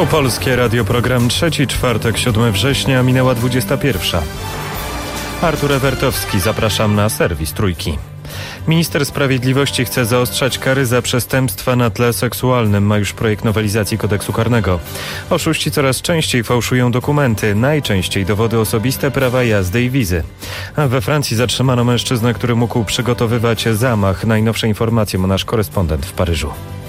Tu Polskie Radio, program trzeci, czwartek, 7 września, minęła 21. Artur Ewertowski, zapraszam na serwis Trójki. Minister Sprawiedliwości chce zaostrzać kary za przestępstwa na tle seksualnym. Ma już projekt nowelizacji kodeksu karnego. Oszuści coraz częściej fałszują dokumenty, najczęściej dowody osobiste, prawa jazdy i wizy. A we Francji zatrzymano mężczyznę, który mógł przygotowywać zamach. Najnowsze informacje ma nasz korespondent w Paryżu.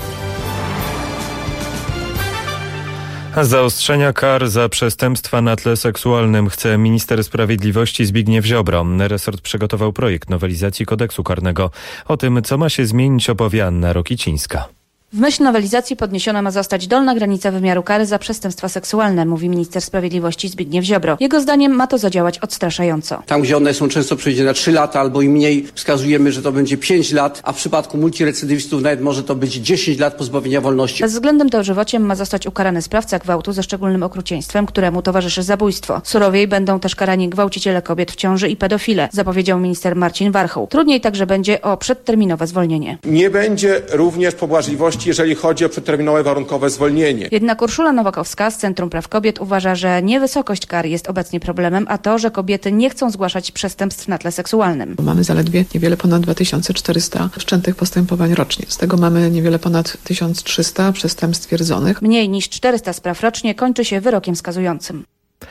Zaostrzenia kar za przestępstwa na tle seksualnym chce minister sprawiedliwości Zbigniew Ziobro. Resort przygotował projekt nowelizacji kodeksu karnego. O tym, co ma się zmienić, opowie Anna Rokicińska. W myśl nowelizacji podniesiona ma zostać dolna granica wymiaru kary za przestępstwa seksualne, mówi minister sprawiedliwości Zbigniew Ziobro. Jego zdaniem ma to zadziałać odstraszająco. Tam, gdzie one są często przewidziane na 3 lata albo i mniej, wskazujemy, że to będzie 5 lat, a w przypadku multirecydywistów nawet może to być 10 lat pozbawienia wolności. Z względem dożywociem ma zostać ukarany sprawca gwałtu ze szczególnym okrucieństwem, któremu towarzyszy zabójstwo. Surowiej będą też karani gwałciciele kobiet w ciąży i pedofile, zapowiedział minister Marcin Warchoł. Trudniej także będzie o przedterminowe zwolnienie. Nie będzie również pobłażliwości, jeżeli chodzi o przedterminowe warunkowe zwolnienie. Jednak Urszula Nowakowska z Centrum Praw Kobiet uważa, że nie wysokość kar jest obecnie problemem, a to, że kobiety nie chcą zgłaszać przestępstw na tle seksualnym. Mamy zaledwie niewiele ponad 2400 wszczętych postępowań rocznie. Z tego mamy niewiele ponad 1300 przestępstw stwierdzonych. Mniej niż 400 spraw rocznie kończy się wyrokiem skazującym.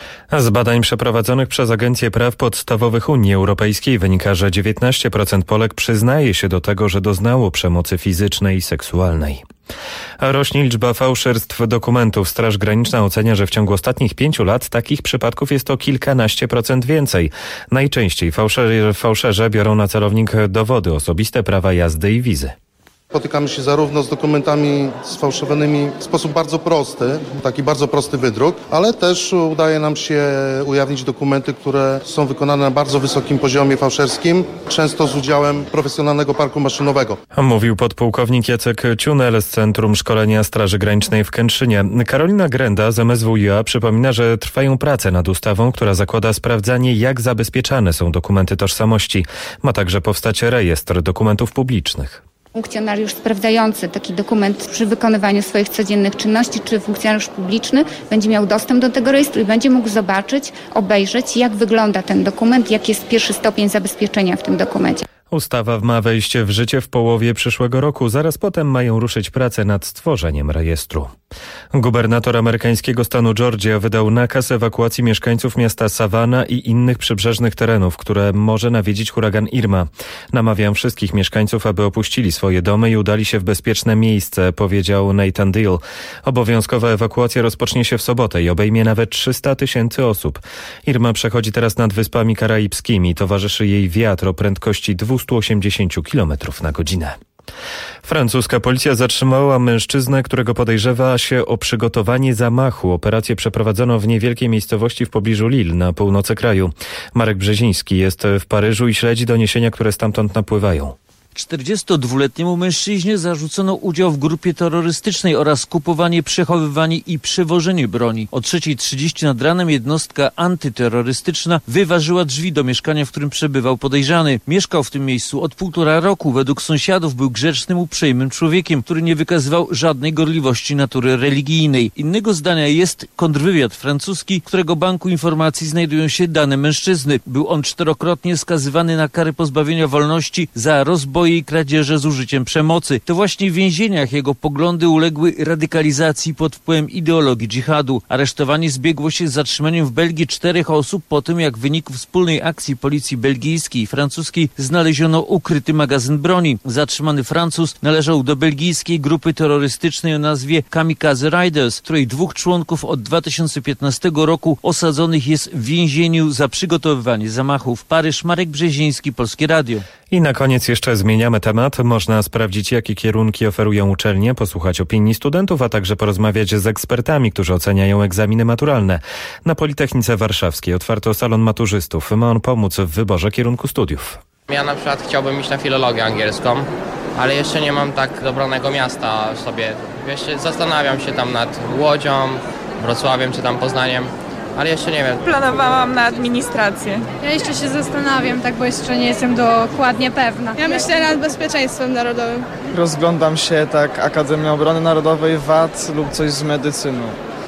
Z badań przeprowadzonych przez Agencję Praw Podstawowych Unii Europejskiej wynika, że 19% Polek przyznaje się do tego, że doznało przemocy fizycznej i seksualnej. Rośnie liczba fałszerstw dokumentów. Straż Graniczna ocenia, że w ciągu ostatnich 5 lat takich przypadków jest o kilkanaście procent więcej. Najczęściej fałszerze biorą na celownik dowody osobiste, prawa jazdy i wizy. Spotykamy się zarówno z dokumentami sfałszowanymi w sposób bardzo prosty, taki bardzo prosty wydruk, ale też udaje nam się ujawnić dokumenty, które są wykonane na bardzo wysokim poziomie fałszerskim, często z udziałem profesjonalnego parku maszynowego. Mówił podpułkownik Jacek Ciunel z Centrum Szkolenia Straży Granicznej w Kętrzynie. Karolina Grenda z MSWiA przypomina, że trwają prace nad ustawą, która zakłada sprawdzanie, jak zabezpieczane są dokumenty tożsamości. Ma także powstać rejestr dokumentów publicznych. Funkcjonariusz sprawdzający taki dokument przy wykonywaniu swoich codziennych czynności, czy funkcjonariusz publiczny będzie miał dostęp do tego rejestru i będzie mógł zobaczyć, obejrzeć, jak wygląda ten dokument, jaki jest pierwszy stopień zabezpieczenia w tym dokumencie. Ustawa ma wejść w życie w połowie przyszłego roku. Zaraz potem mają ruszyć prace nad stworzeniem rejestru. Gubernator amerykańskiego stanu Georgia wydał nakaz ewakuacji mieszkańców miasta Savannah i innych przybrzeżnych terenów, które może nawiedzić huragan Irma. Namawiam wszystkich mieszkańców, aby opuścili swoje domy i udali się w bezpieczne miejsce, powiedział Nathan Deal. Obowiązkowa ewakuacja rozpocznie się w sobotę i obejmie nawet 300 000 osób. Irma przechodzi teraz nad Wyspami Karaibskimi. Towarzyszy jej wiatr o prędkości 280 km na godzinę. Francuska policja zatrzymała mężczyznę, którego podejrzewa się o przygotowanie zamachu. Operację przeprowadzono w niewielkiej miejscowości w pobliżu Lille na północy kraju. Marek Brzeziński jest w Paryżu i śledzi doniesienia, które stamtąd napływają. 42-letniemu mężczyźnie zarzucono udział w grupie terrorystycznej oraz kupowanie, przechowywanie i przewożenie broni. O 3:30 nad ranem jednostka antyterrorystyczna wyważyła drzwi do mieszkania, w którym przebywał podejrzany. Mieszkał w tym miejscu od 1,5 roku. Według sąsiadów był grzecznym, uprzejmym człowiekiem, który nie wykazywał żadnej gorliwości natury religijnej. Innego zdania jest kontrwywiad francuski, którego banku informacji znajdują się dane mężczyzny. Był on 4-krotnie skazywany na kary pozbawienia wolności za rozboje i kradzieże z użyciem przemocy. To właśnie w więzieniach jego poglądy uległy radykalizacji pod wpływem ideologii dżihadu. Aresztowanie zbiegło się z zatrzymaniem w Belgii 4 osób po tym, jak w wyniku wspólnej akcji policji belgijskiej i francuskiej znaleziono ukryty magazyn broni. Zatrzymany Francuz należał do belgijskiej grupy terrorystycznej o nazwie Kamikaze Riders, której 2 członków od 2015 roku osadzonych jest w więzieniu za przygotowywanie zamachów. Paryż, Marek Brzeziński, Polskie Radio. I na koniec jeszcze zmieniamy temat. Można sprawdzić, jakie kierunki oferują uczelnie, posłuchać opinii studentów, a także porozmawiać z ekspertami, którzy oceniają egzaminy maturalne. Na Politechnice Warszawskiej otwarto salon maturzystów. Ma on pomóc w wyborze kierunku studiów. Ja na przykład chciałbym iść na filologię angielską, ale jeszcze nie mam tak dobranego miasta sobie. Jeszcze zastanawiam się tam nad Łodzią, Wrocławiem czy tam Poznaniem. Ale jeszcze nie wiem. Planowałam na administrację. Ja jeszcze się zastanawiam, bo jeszcze nie jestem dokładnie pewna. Ja myślę nad bezpieczeństwem narodowym. Rozglądam się Akademia Obrony Narodowej, VAT lub coś z medycyną.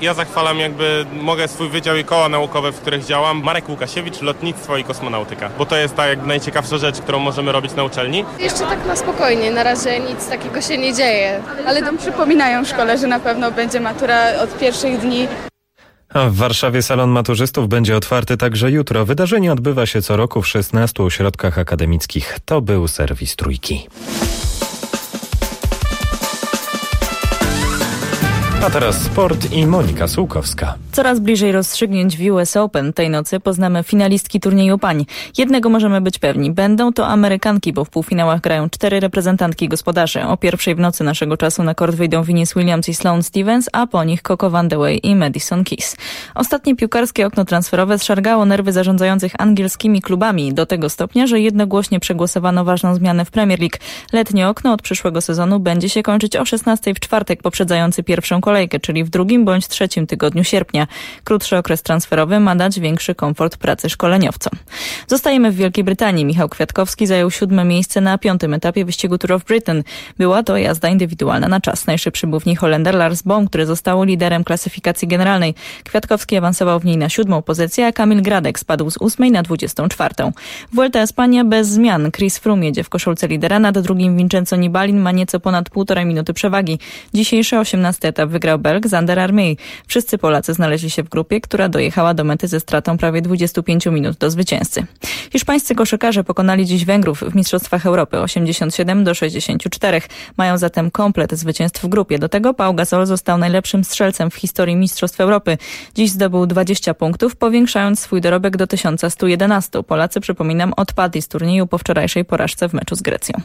Ja zachwalam mogę swój wydział i koła naukowe, w których działam. Marek Łukasiewicz, lotnictwo i kosmonautyka. Bo to jest najciekawsza rzecz, którą możemy robić na uczelni. Jeszcze tak na spokojnie, na razie nic takiego się nie dzieje. Ale nam przypominają w szkole, że na pewno będzie matura od pierwszych dni. A w Warszawie salon maturzystów będzie otwarty także jutro. Wydarzenie odbywa się co roku w 16 ośrodkach akademickich. To był serwis Trójki. A teraz sport i Monika Sułkowska. Coraz bliżej rozstrzygnięć w US Open. Tej nocy poznamy finalistki turnieju pań. Jednego możemy być pewni. Będą to Amerykanki, bo w półfinałach grają 4 reprezentantki gospodarzy. O 1:00 w nocy naszego czasu na kort wyjdą Venus Williams i Sloane Stephens, a po nich Coco Vandeweghe i Madison Keys. Ostatnie piłkarskie okno transferowe zszargało nerwy zarządzających angielskimi klubami do tego stopnia, że jednogłośnie przegłosowano ważną zmianę w Premier League. Letnie okno od przyszłego sezonu będzie się kończyć o 16:00 w czwartek poprzedzający pierwszą kolejkę, czyli w 2. bądź 3. tygodniu sierpnia. Krótszy okres transferowy ma dać większy komfort pracy szkoleniowcom. Zostajemy w Wielkiej Brytanii. Michał Kwiatkowski zajął 7. miejsce na 5. etapie wyścigu Tour of Britain. Była to jazda indywidualna na czas. Najszybszy był w niej Holender Lars Boom, który został liderem klasyfikacji generalnej. Kwiatkowski awansował w niej na 7. pozycję, a Kamil Gradek spadł z 8. na 24. Vuelta Espania bez zmian. Chris Froome jedzie w koszulce lidera, nad drugim Vincenzo Nibali ma nieco ponad 1,5 minuty przewagi. Dzisiejszy 18. etap wygrał Belg Zander Armey. Wszyscy Polacy znaleźli się w grupie, która dojechała do mety ze stratą prawie 25 minut do zwycięzcy. Hiszpańscy koszykarze pokonali dziś Węgrów w Mistrzostwach Europy 87-64. Mają zatem komplet zwycięstw w grupie. Do tego Pau Gasol został najlepszym strzelcem w historii Mistrzostw Europy. Dziś zdobył 20 punktów, powiększając swój dorobek do 1111. Polacy, przypominam, odpadli z turnieju po wczorajszej porażce w meczu z Grecją.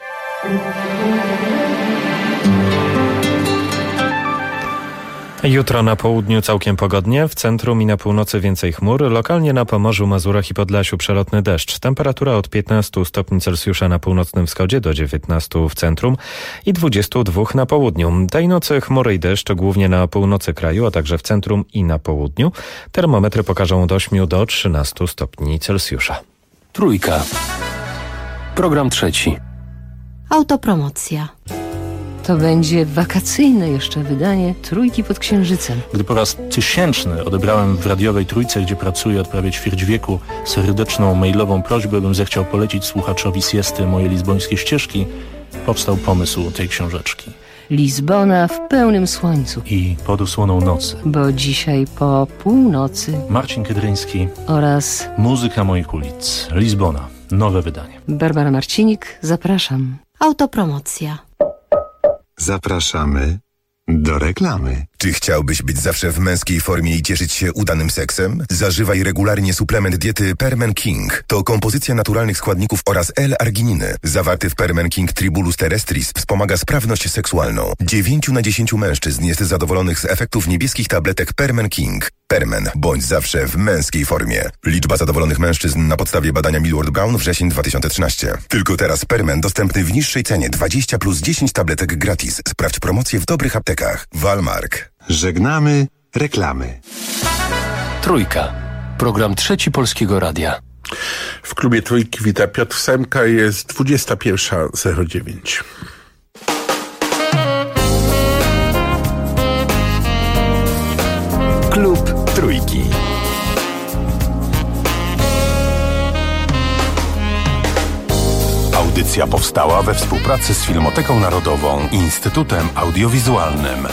Jutro na południu całkiem pogodnie, w centrum i na północy więcej chmur, lokalnie na Pomorzu, Mazurach i Podlasiu przelotny deszcz. Temperatura od 15 stopni Celsjusza na północnym wschodzie do 19 w centrum i 22 na południu. Tej nocy chmury i deszcz głównie na północy kraju, a także w centrum i na południu. Termometry pokażą od 8 do 13 stopni Celsjusza. Trójka. Program trzeci. Autopromocja. To będzie wakacyjne jeszcze wydanie Trójki pod Księżycem. Gdy po raz 1000 odebrałem w radiowej Trójce, gdzie pracuję od prawie ćwierć wieku, serdeczną mailową prośbę, bym zechciał polecić słuchaczowi siesty moje lizbońskie ścieżki, powstał pomysł tej książeczki. Lizbona w pełnym słońcu. I pod osłoną nocy. Bo dzisiaj po północy. Marcin Kedryński oraz Muzyka moich ulic. Lizbona. Nowe wydanie. Barbara Marcinik, zapraszam. Autopromocja. Zapraszamy do reklamy. Czy chciałbyś być zawsze w męskiej formie i cieszyć się udanym seksem? Zażywaj regularnie suplement diety Permen King. To kompozycja naturalnych składników oraz L-argininy. Zawarty w Permen King Tribulus terrestris wspomaga sprawność seksualną. 9 na 10 mężczyzn jest zadowolonych z efektów niebieskich tabletek Permen King. Permen. Bądź zawsze w męskiej formie. Liczba zadowolonych mężczyzn na podstawie badania Millward Brown wrzesień 2013. Tylko teraz Permen dostępny w niższej cenie 20 plus 10 tabletek gratis. Sprawdź promocję w dobrych aptekach. Walmark. Żegnamy reklamy. Trójka. Program trzeci Polskiego Radia. W klubie Trójki wita Piotr Semka, jest 21:09. Klub Trójki. Audycja powstała we współpracy z Filmoteką Narodową i Instytutem Audiowizualnym.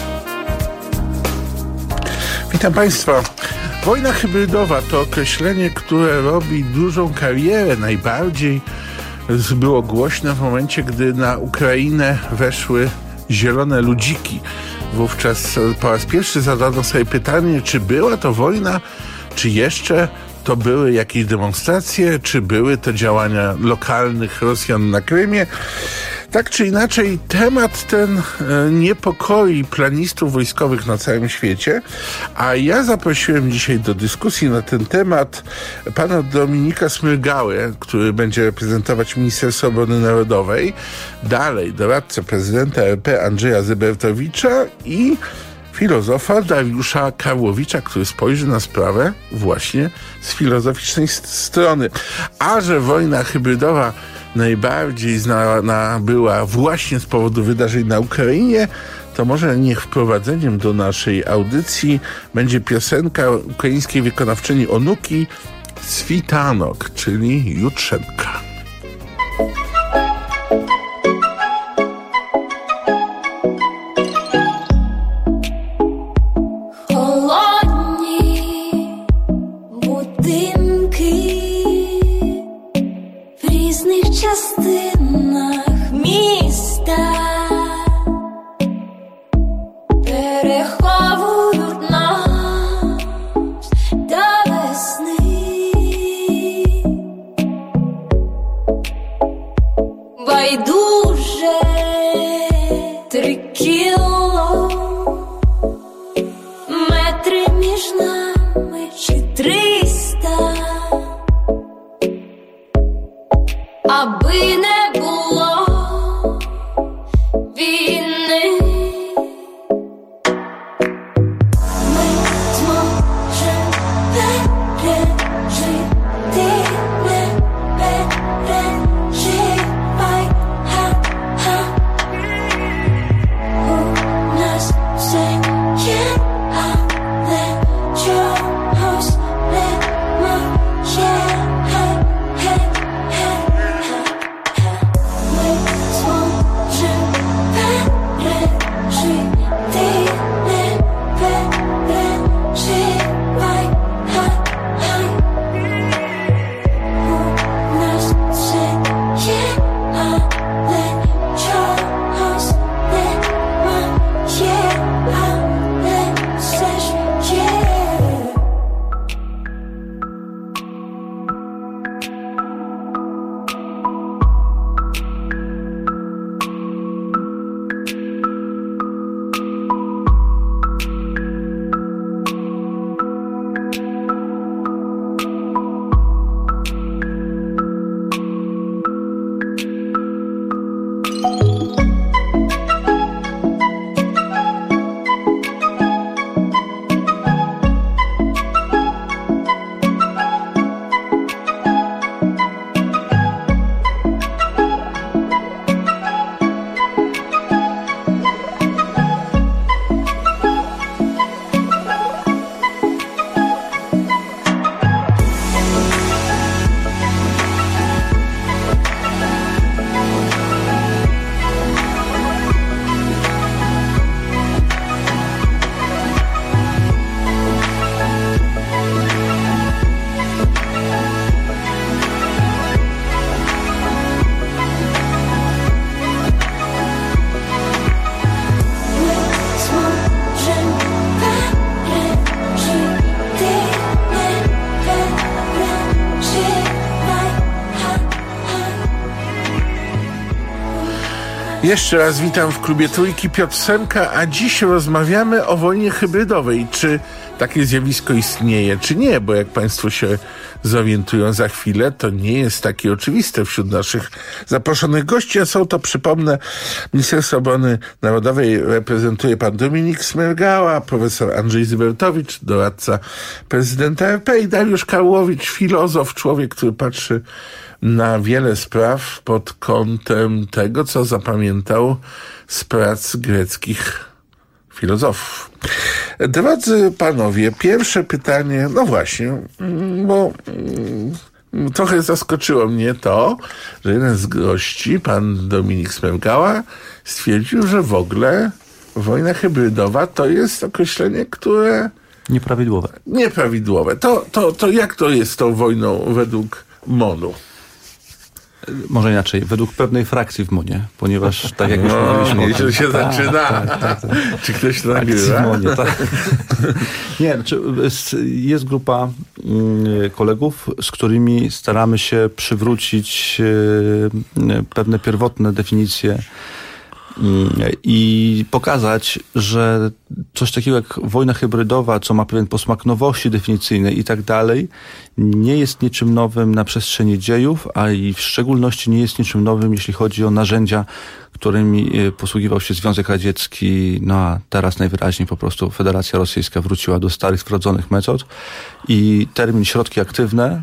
Witam Państwa. Wojna hybrydowa to określenie, które robi dużą karierę. Najbardziej było głośne w momencie, gdy na Ukrainę weszły zielone ludziki. Wówczas po raz pierwszy zadano sobie pytanie, czy była to wojna, czy jeszcze to były jakieś demonstracje, czy były to działania lokalnych Rosjan na Krymie. Tak czy inaczej, temat ten niepokoi planistów wojskowych na całym świecie, a ja zaprosiłem dzisiaj do dyskusji na ten temat pana Dominika Smyrgałę, który będzie reprezentować Ministerstwo Obrony Narodowej, dalej doradcę prezydenta RP Andrzeja Zybertowicza i filozofa Dariusza Karłowicza, który spojrzy na sprawę właśnie z filozoficznej strony. A że wojna hybrydowa najbardziej znana była właśnie z powodu wydarzeń na Ukrainie, to może niech wprowadzeniem do naszej audycji będzie piosenka ukraińskiej wykonawczyni Onuki Switanok, czyli Jutrzenka. Частинах міста переховують нас до весни. Байдуже 3 кіло, метри між нами чи 300. Аби не було війни, ми зможемо пережити, не переживай, ха-ха. У нас все є, але чогось немає. Jeszcze raz witam w klubie Trójki, Piotr Semka, a dziś rozmawiamy o wojnie hybrydowej. Czy takie zjawisko istnieje, czy nie? Bo jak Państwo się zorientują za chwilę, to nie jest takie oczywiste wśród naszych zaproszonych gości, a są to, przypomnę, Ministerstwo Obrony Narodowej reprezentuje pan Dominik Smergała, profesor Andrzej Zybertowicz, doradca prezydenta RP, i Dariusz Karłowicz, filozof, człowiek, który patrzy na wiele spraw pod kątem tego, co zapamiętał z prac greckich filozofów. Drodzy panowie, pierwsze pytanie, no właśnie, bo trochę zaskoczyło mnie to, że jeden z gości, pan Dominik Smergała, stwierdził, że w ogóle wojna hybrydowa to jest określenie, które... Nieprawidłowe. To jak to jest z tą wojną według MON-u? Może inaczej, według pewnej frakcji w MON-ie, ponieważ tak jak już mówiliśmy... Nieźle się zaczyna. Tak. Czy ktoś to nagrywa? W MON-ie, tak. Nie, znaczy jest grupa kolegów, z którymi staramy się przywrócić pewne pierwotne definicje i pokazać, że coś takiego jak wojna hybrydowa, co ma pewien posmak nowości definicyjnej i tak dalej, nie jest niczym nowym na przestrzeni dziejów, a i w szczególności nie jest niczym nowym, jeśli chodzi o narzędzia, którymi posługiwał się Związek Radziecki, no a teraz najwyraźniej po prostu Federacja Rosyjska wróciła do starych, sprawdzonych metod i termin środki aktywne,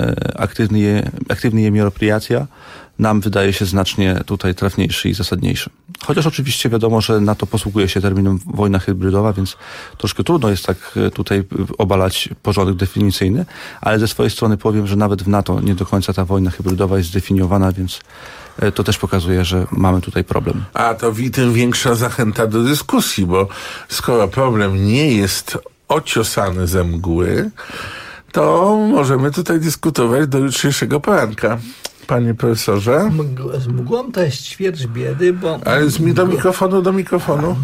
aktywny je мероприятия, nam wydaje się znacznie tutaj trafniejszy i zasadniejszy. Chociaż oczywiście wiadomo, że NATO posługuje się terminem wojna hybrydowa, więc troszkę trudno jest tak tutaj obalać porządek definicyjny, ale ze swojej strony powiem, że nawet w NATO nie do końca ta wojna hybrydowa jest zdefiniowana, więc to też pokazuje, że mamy tutaj problem. A to tym większa zachęta do dyskusji, bo skoro problem nie jest ociosany ze mgły, to możemy tutaj dyskutować do jutrzejszego poranka. Panie profesorze? Z mgłą to jest ćwierć biedy, bo... Ale do mikrofonu.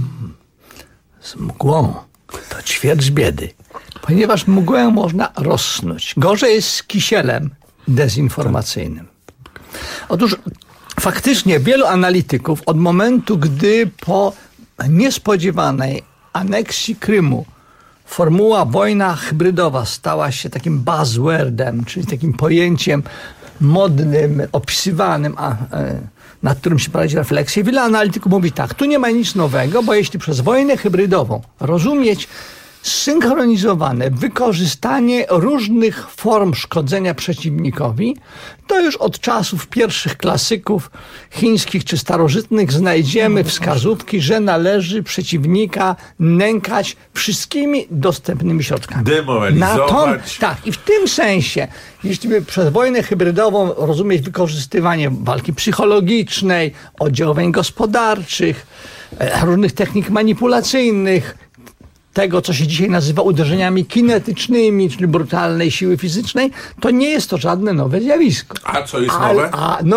Z mgłą to ćwierć biedy, ponieważ mgłę można rozsnuć. Gorzej jest z kisielem dezinformacyjnym. Otóż faktycznie wielu analityków od momentu, gdy po niespodziewanej aneksji Krymu formuła wojna hybrydowa stała się takim buzzwordem, czyli takim pojęciem modnym, opisywanym, nad którym się prowadzi refleksję. Wiele analityków mówi tak, tu nie ma nic nowego, bo jeśli przez wojnę hybrydową rozumieć zsynchronizowane wykorzystanie różnych form szkodzenia przeciwnikowi, to już od czasów pierwszych klasyków chińskich czy starożytnych znajdziemy wskazówki, że należy przeciwnika nękać wszystkimi dostępnymi środkami. Demoralizować. Tak, i w tym sensie, jeśli by przez wojnę hybrydową rozumieć wykorzystywanie walki psychologicznej, oddziaływań gospodarczych, różnych technik manipulacyjnych, tego, co się dzisiaj nazywa uderzeniami kinetycznymi, czyli brutalnej siły fizycznej, to nie jest to żadne nowe zjawisko. A co jest nowe?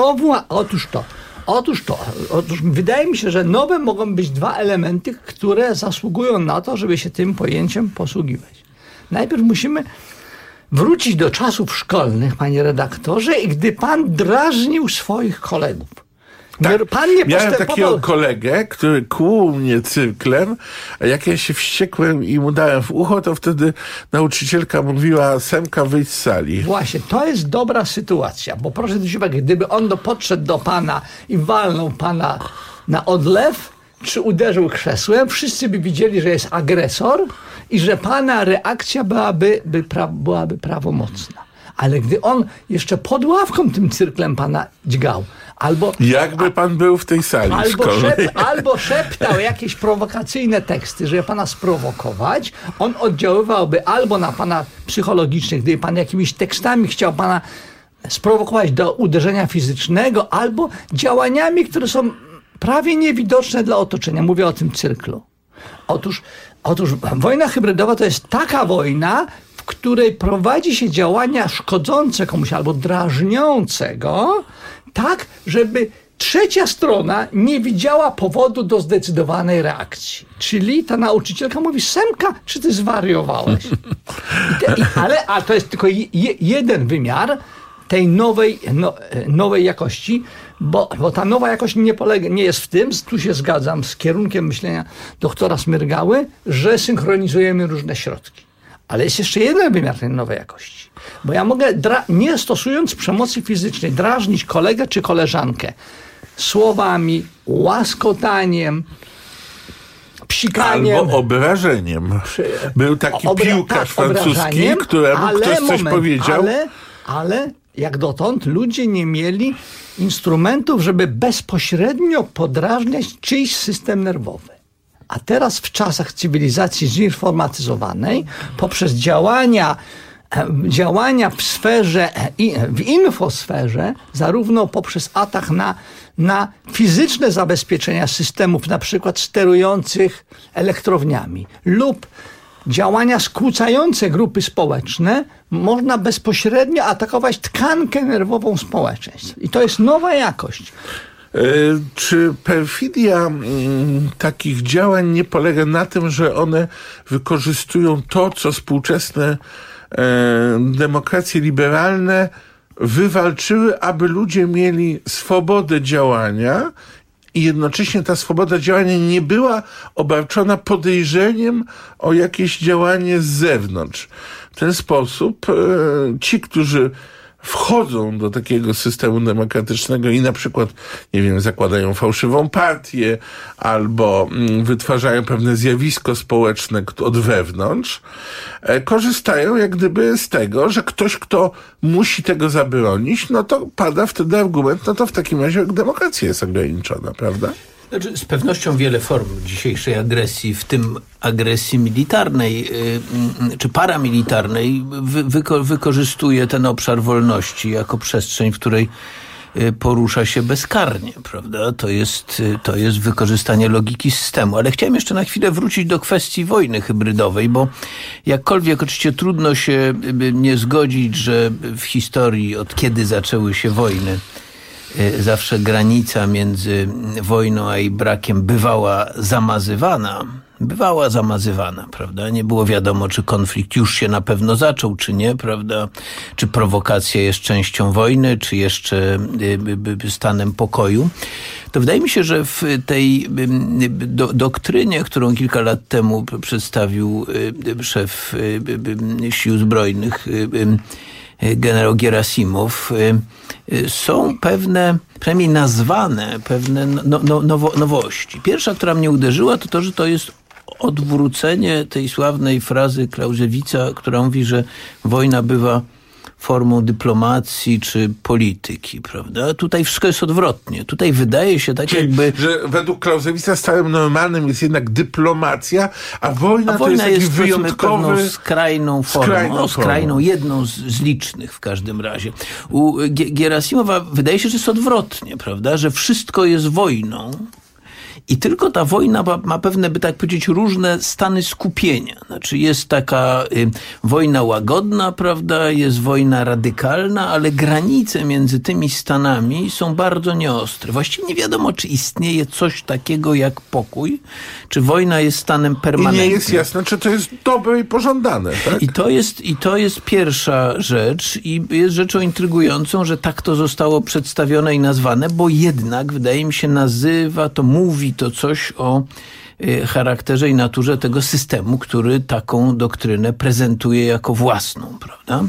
Otóż wydaje mi się, że nowe mogą być dwa elementy, które zasługują na to, żeby się tym pojęciem posługiwać. Najpierw musimy wrócić do czasów szkolnych, panie redaktorze, i gdy pan drażnił swoich kolegów. Tak, miałem takiego kolegę, który kłuł mnie cyrklem, a jak ja się wściekłem i mu dałem w ucho, to wtedy nauczycielka mówiła: Semka, wyjdź z sali. Właśnie, to jest dobra sytuacja, bo proszę zwrócić uwagę, gdyby on podszedł do pana i walnął pana na odlew, czy uderzył krzesłem, wszyscy by widzieli, że jest agresor i że pana reakcja byłaby prawomocna. Ale gdy on jeszcze pod ławką tym cyrklem pana dźgał, jakby pan był w tej sali szkolnej. Albo szeptał jakieś prowokacyjne teksty, żeby pana sprowokować, on oddziaływałby albo na pana psychologicznie, gdy pan jakimiś tekstami chciał pana sprowokować do uderzenia fizycznego, albo działaniami, które są prawie niewidoczne dla otoczenia. Mówię o tym cyrklu. Otóż wojna hybrydowa to jest taka wojna, w której prowadzi się działania szkodzące komuś albo drażniące go, tak, żeby trzecia strona nie widziała powodu do zdecydowanej reakcji. Czyli ta nauczycielka mówi: Semka, czy ty zwariowałeś? Ale to jest tylko jeden wymiar tej nowej jakości, bo ta nowa jakość nie jest w tym, tu się zgadzam z kierunkiem myślenia doktora Smyrgały, że synchronizujemy różne środki. Ale jest jeszcze jeden wymiar tej nowej jakości. Bo ja mogę, nie stosując przemocy fizycznej, drażnić kolegę czy koleżankę słowami, łaskotaniem, psikaniem. Albo obrażeniem. Był taki piłkarz francuski, któremu ktoś coś powiedział. Ale jak dotąd ludzie nie mieli instrumentów, żeby bezpośrednio podrażniać czyjś system nerwowy. A teraz w czasach cywilizacji zinformatyzowanej, poprzez działania w sferze, w infosferze, zarówno poprzez atak na fizyczne zabezpieczenia systemów, na przykład sterujących elektrowniami, lub działania skłócające grupy społeczne, można bezpośrednio atakować tkankę nerwową społeczeństw. I to jest nowa jakość. Czy perfidia takich działań nie polega na tym, że one wykorzystują to, co współczesne demokracje liberalne wywalczyły, aby ludzie mieli swobodę działania i jednocześnie ta swoboda działania nie była obarczona podejrzeniem o jakieś działanie z zewnątrz. W ten sposób ci, którzy wchodzą do takiego systemu demokratycznego i na przykład, nie wiem, zakładają fałszywą partię albo wytwarzają pewne zjawisko społeczne od wewnątrz, korzystają jak gdyby z tego, że ktoś, kto musi tego zabronić, no to pada wtedy argument, no to w takim razie demokracja jest ograniczona, prawda? Znaczy, z pewnością wiele form dzisiejszej agresji, w tym agresji militarnej czy paramilitarnej, wykorzystuje ten obszar wolności jako przestrzeń, w której porusza się bezkarnie, prawda? To jest wykorzystanie logiki systemu. Ale chciałem jeszcze na chwilę wrócić do kwestii wojny hybrydowej, bo jakkolwiek oczywiście trudno się nie zgodzić, że w historii, od kiedy zaczęły się wojny, zawsze granica między wojną a jej brakiem bywała zamazywana, prawda? Nie było wiadomo, czy konflikt już się na pewno zaczął, czy nie, prawda? Czy prowokacja jest częścią wojny, czy jeszcze stanem pokoju. To wydaje mi się, że w tej doktrynie, którą kilka lat temu przedstawił szef Sił Zbrojnych, generał Gerasimow, są pewne, przynajmniej nazwane, pewne nowości. Pierwsza, która mnie uderzyła, to to, że to jest odwrócenie tej sławnej frazy Clausewitza, która mówi, że wojna bywa formą dyplomacji czy polityki, prawda? Tutaj wszystko jest odwrotnie. Tutaj wydaje się tak, czyli jakby... że według Clausewitza stałym normalnym jest jednak dyplomacja, a wojna to jest taki wyjątkowy... skrajną formą. Skrajną, jedną z licznych w każdym razie. U Gerasimowa wydaje się, że jest odwrotnie, prawda? Że wszystko jest wojną. I tylko ta wojna ma pewne, by tak powiedzieć, różne stany skupienia. Znaczy jest taka wojna łagodna, prawda, jest wojna radykalna, ale granice między tymi stanami są bardzo nieostre. Właściwie nie wiadomo, czy istnieje coś takiego jak pokój, czy wojna jest stanem permanentnym. I nie jest jasne, czy to jest dobre i pożądane, tak? I to jest pierwsza rzecz i jest rzeczą intrygującą, że tak to zostało przedstawione i nazwane, bo jednak, wydaje mi się, mówi to coś o charakterze i naturze tego systemu, który taką doktrynę prezentuje jako własną, prawda?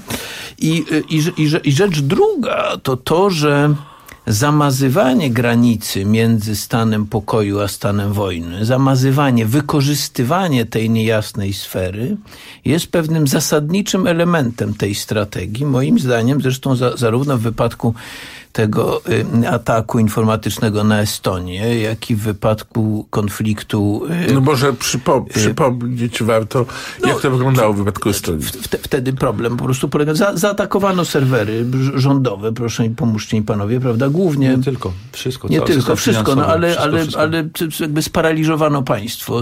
I rzecz druga to to, że zamazywanie granicy między stanem pokoju a stanem wojny, wykorzystywanie tej niejasnej sfery jest pewnym zasadniczym elementem tej strategii. Moim zdaniem, zresztą zarówno w wypadku tego ataku informatycznego na Estonię, jak i w wypadku konfliktu... No może przypomnieć warto, jak to wyglądało w wypadku Estonii. Wtedy problem po prostu polegał... Zaatakowano serwery rządowe, proszę mi, pomóżcie mi panowie, prawda? Głównie... Nie tylko, wszystko. Nie tylko, wszystko, no ale jakby sparaliżowano państwo.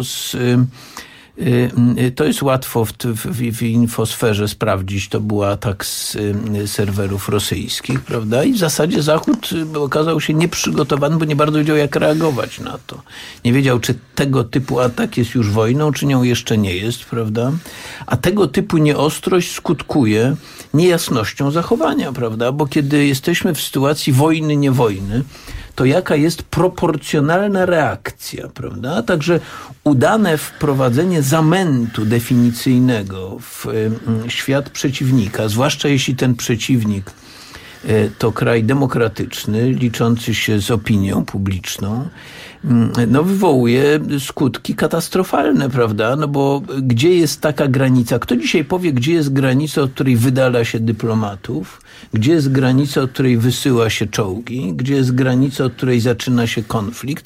To jest łatwo w infosferze sprawdzić. To był atak z serwerów rosyjskich, prawda? I w zasadzie Zachód okazał się nieprzygotowany, bo nie bardzo wiedział, jak reagować na to. Nie wiedział, czy tego typu atak jest już wojną, czy nią jeszcze nie jest, prawda? A tego typu nieostrość skutkuje niejasnością zachowania, prawda? Bo kiedy jesteśmy w sytuacji wojny, nie wojny, to jaka jest proporcjonalna reakcja, prawda? Także udane wprowadzenie zamętu definicyjnego w świat przeciwnika, zwłaszcza jeśli ten przeciwnik to kraj demokratyczny, liczący się z opinią publiczną, no wywołuje skutki katastrofalne, prawda? No bo gdzie jest taka granica? Kto dzisiaj powie, gdzie jest granica, od której wydala się dyplomatów? Gdzie jest granica, od której wysyła się czołgi? Gdzie jest granica, od której zaczyna się konflikt?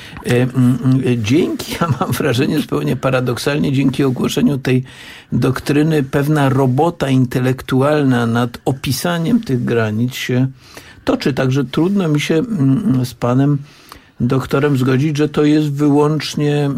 Ja mam wrażenie, zupełnie paradoksalnie, dzięki ogłoszeniu tej doktryny pewna robota intelektualna nad opisaniem tych granic się toczy. Także trudno mi się z panem doktorem zgodzić, że to jest wyłącznie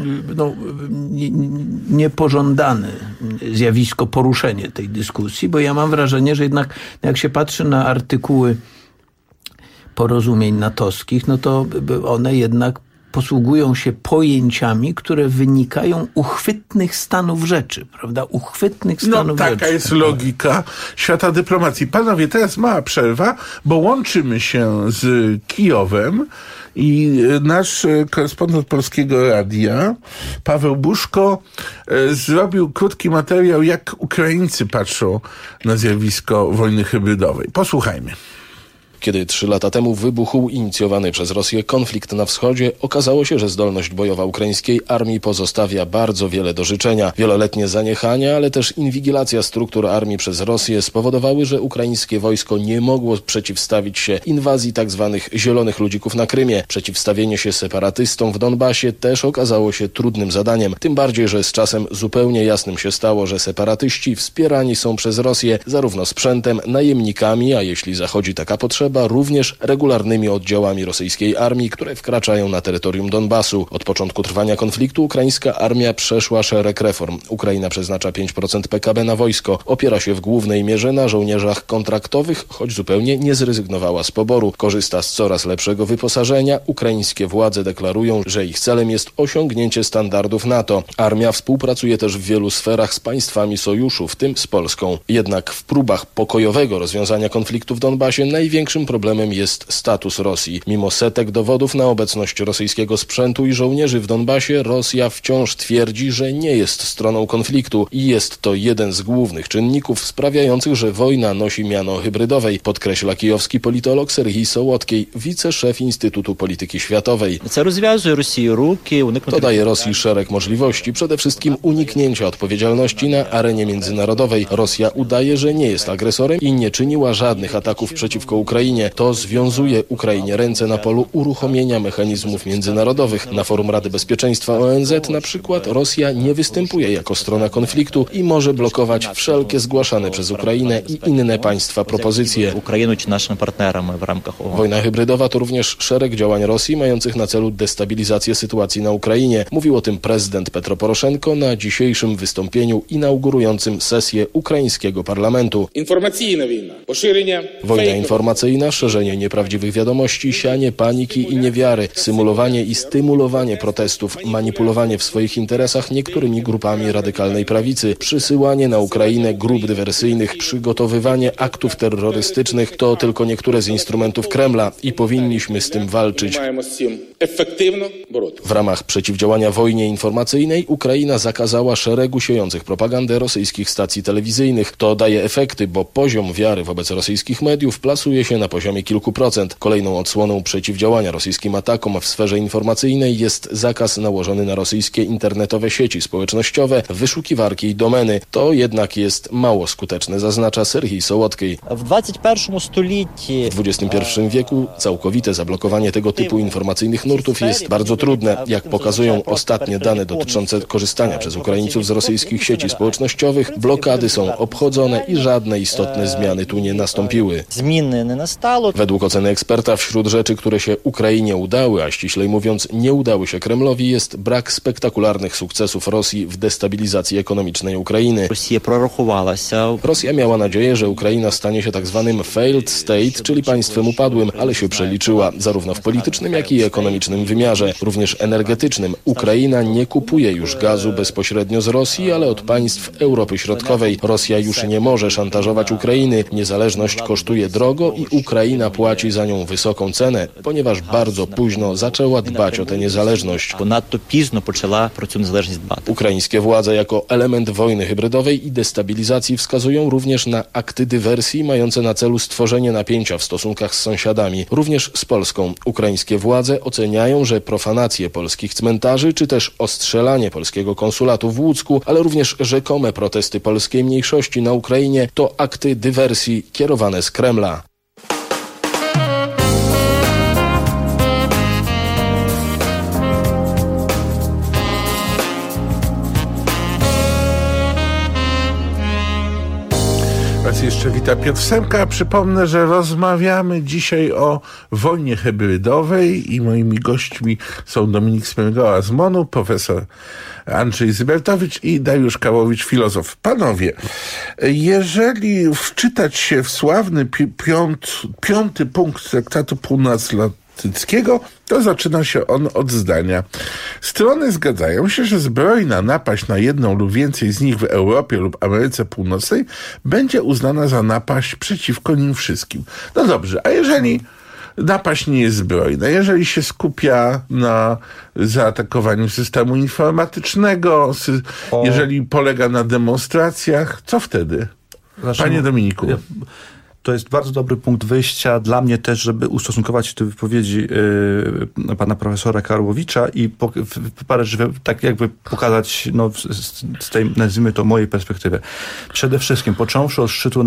niepożądane zjawisko, poruszenie tej dyskusji, bo ja mam wrażenie, że jednak jak się patrzy na artykuły porozumień natowskich, no to one jednak posługują się pojęciami, które wynikają uchwytnych stanów rzeczy, prawda? Uchwytnych stanów rzeczy. Taka jest logika świata dyplomacji. Panowie, teraz mała przerwa, bo łączymy się z Kijowem i nasz korespondent Polskiego Radia, Paweł Buszko, zrobił krótki materiał, jak Ukraińcy patrzą na zjawisko wojny hybrydowej. Posłuchajmy. Kiedy 3 lata temu wybuchł inicjowany przez Rosję konflikt na wschodzie, okazało się, że zdolność bojowa ukraińskiej armii pozostawia bardzo wiele do życzenia. Wieloletnie zaniechania, ale też inwigilacja struktur armii przez Rosję spowodowały, że ukraińskie wojsko nie mogło przeciwstawić się inwazji tzw. zielonych ludzików na Krymie. Przeciwstawienie się separatystom w Donbasie też okazało się trudnym zadaniem. Tym bardziej, że z czasem zupełnie jasnym się stało, że separatyści wspierani są przez Rosję zarówno sprzętem, najemnikami, a jeśli zachodzi taka potrzeba, również regularnymi oddziałami rosyjskiej armii, które wkraczają na terytorium Donbasu. Od początku trwania konfliktu ukraińska armia przeszła szereg reform. Ukraina przeznacza 5% PKB na wojsko. Opiera się w głównej mierze na żołnierzach kontraktowych, choć zupełnie nie zrezygnowała z poboru. Korzysta z coraz lepszego wyposażenia. Ukraińskie władze deklarują, że ich celem jest osiągnięcie standardów NATO. Armia współpracuje też w wielu sferach z państwami sojuszu, w tym z Polską. Jednak w próbach pokojowego rozwiązania konfliktu w Donbasie największym problemem jest status Rosji. Mimo setek dowodów na obecność rosyjskiego sprzętu i żołnierzy w Donbasie, Rosja wciąż twierdzi, że nie jest stroną konfliktu i jest to jeden z głównych czynników sprawiających, że wojna nosi miano hybrydowej, podkreśla kijowski politolog Serhij Sołotkiej, wiceszef Instytutu Polityki Światowej. To daje Rosji szereg możliwości, przede wszystkim uniknięcia odpowiedzialności na arenie międzynarodowej. Rosja udaje, że nie jest agresorem i nie czyniła żadnych ataków przeciwko Ukrainie. To związuje Ukrainie ręce na polu uruchomienia mechanizmów międzynarodowych. Na forum Rady Bezpieczeństwa ONZ na przykład Rosja nie występuje jako strona konfliktu i może blokować wszelkie zgłaszane przez Ukrainę i inne państwa propozycje. Wojna hybrydowa to również szereg działań Rosji mających na celu destabilizację sytuacji na Ukrainie. Mówił o tym prezydent Petro Poroszenko na dzisiejszym wystąpieniu inaugurującym sesję ukraińskiego parlamentu. Wojna informacyjna, szerzenie nieprawdziwych wiadomości, sianie paniki i niewiary, symulowanie i stymulowanie protestów, manipulowanie w swoich interesach niektórymi grupami radykalnej prawicy, przysyłanie na Ukrainę grup dywersyjnych, przygotowywanie aktów terrorystycznych to tylko niektóre z instrumentów Kremla i powinniśmy z tym walczyć. W ramach przeciwdziałania wojnie informacyjnej Ukraina zakazała szeregu siejących propagandę rosyjskich stacji telewizyjnych. To daje efekty, bo poziom wiary wobec rosyjskich mediów plasuje się na poziomie kilku procent. Kolejną odsłoną przeciwdziałania rosyjskim atakom w sferze informacyjnej jest zakaz nałożony na rosyjskie internetowe sieci społecznościowe, wyszukiwarki i domeny. To jednak jest mało skuteczne, zaznacza Serhij Sołotkiej. W XXI wieku całkowite zablokowanie tego typu informacyjnych nurtów jest bardzo trudne. Jak pokazują ostatnie dane dotyczące korzystania przez Ukraińców z rosyjskich sieci społecznościowych, blokady są obchodzone i żadne istotne zmiany tu nie nastąpiły. Według oceny eksperta wśród rzeczy, które się Ukrainie udały, a ściślej mówiąc nie udały się Kremlowi, jest brak spektakularnych sukcesów Rosji w destabilizacji ekonomicznej Ukrainy. Rosja miała nadzieję, że Ukraina stanie się tak zwanym failed state, czyli państwem upadłym, ale się przeliczyła, zarówno w politycznym, jak i ekonomicznym wymiarze, również energetycznym. Ukraina nie kupuje już gazu bezpośrednio z Rosji, ale od państw Europy Środkowej. Rosja już nie może szantażować Ukrainy. Niezależność kosztuje drogo i Ukraina płaci za nią wysoką cenę, ponieważ bardzo późno zaczęła dbać o tę niezależność. Ukraińskie władze jako element wojny hybrydowej i destabilizacji wskazują również na akty dywersji mające na celu stworzenie napięcia w stosunkach z sąsiadami, również z Polską. Ukraińskie władze oceniają, że profanacje polskich cmentarzy, czy też ostrzelanie polskiego konsulatu w Łucku, ale również rzekome protesty polskiej mniejszości na Ukrainie to akty dywersji kierowane z Kremla. Was jeszcze wita Piotr Semka. Przypomnę, że rozmawiamy dzisiaj o wojnie hybrydowej i moimi gośćmi są Dominik Smyrgoła z MON-u, profesor Andrzej Zybeltowicz i Dariusz Kałowicz, filozof. Panowie, jeżeli wczytać się w sławny piąty punkt Traktatu Tyckiego, to zaczyna się on od zdania. Strony zgadzają się, że zbrojna napaść na jedną lub więcej z nich w Europie lub Ameryce Północnej będzie uznana za napaść przeciwko nim wszystkim. No dobrze, a jeżeli napaść nie jest zbrojna, jeżeli się skupia na zaatakowaniu systemu informatycznego, jeżeli polega na demonstracjach, co wtedy? Panie Dominiku. To jest bardzo dobry punkt wyjścia dla mnie też, żeby ustosunkować się do wypowiedzi pana profesora Karłowicza i parę rzeczy tak jakby pokazać z tej, nazwijmy to, mojej perspektywy. Przede wszystkim, począwszy od szczytu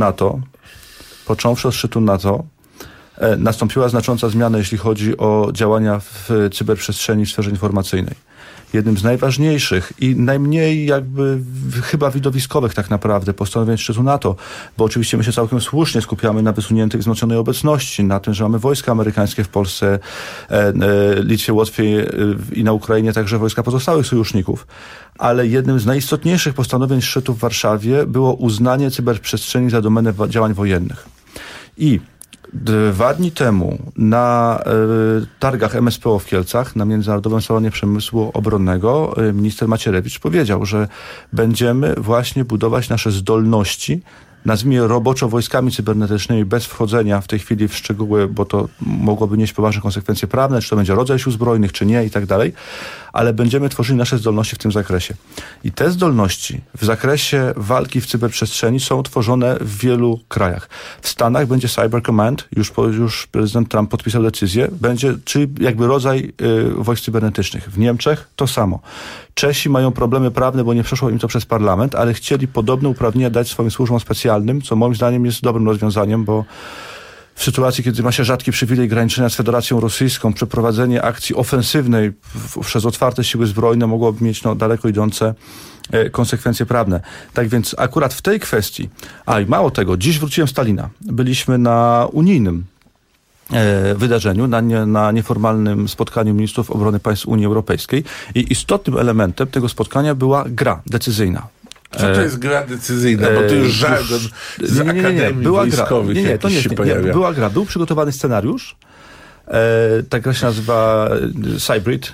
NATO, nastąpiła znacząca zmiana, jeśli chodzi o działania w cyberprzestrzeni, w sferze informacyjnej. Jednym z najważniejszych i najmniej chyba widowiskowych tak naprawdę postanowień szczytu NATO, bo oczywiście my się całkiem słusznie skupiamy na wysuniętej wzmocnionej obecności, na tym, że mamy wojska amerykańskie w Polsce, Litwie, Łotwie i na Ukrainie także wojska pozostałych sojuszników. Ale jednym z najistotniejszych postanowień szczytu w Warszawie było uznanie cyberprzestrzeni za domenę działań wojennych. I 2 dni temu na targach MSPO w Kielcach, na Międzynarodowym Salonie Przemysłu Obronnego, minister Macierewicz powiedział, że będziemy właśnie budować nasze zdolności, nazwijmy je roboczo wojskami cybernetycznymi, bez wchodzenia w tej chwili w szczegóły, bo to mogłoby nieść poważne konsekwencje prawne, czy to będzie rodzaj sił zbrojnych, czy nie i tak dalej, ale będziemy tworzyli nasze zdolności w tym zakresie. I te zdolności w zakresie walki w cyberprzestrzeni są tworzone w wielu krajach. W Stanach będzie Cyber Command, już prezydent Trump podpisał decyzję, będzie, czyli jakby rodzaj wojsk cybernetycznych. W Niemczech to samo. Czesi mają problemy prawne, bo nie przeszło im to przez parlament, ale chcieli podobne uprawnienia dać swoim służbom specjalnym, co moim zdaniem jest dobrym rozwiązaniem, bo w sytuacji, kiedy ma się rzadki przywilej graniczenia z Federacją Rosyjską, przeprowadzenie akcji ofensywnej przez otwarte siły zbrojne mogłoby mieć daleko idące konsekwencje prawne. Tak więc akurat w tej kwestii, i mało tego, dziś wróciłem z Talina. Byliśmy na unijnym wydarzeniu, na nieformalnym spotkaniu ministrów obrony państw Unii Europejskiej i istotnym elementem tego spotkania była gra decyzyjna. Co to jest gra decyzyjna? Bo to już żargon z akademii wojskowych się pojawia. Była gra. Był przygotowany scenariusz. Ta gra się nazywa Cybrid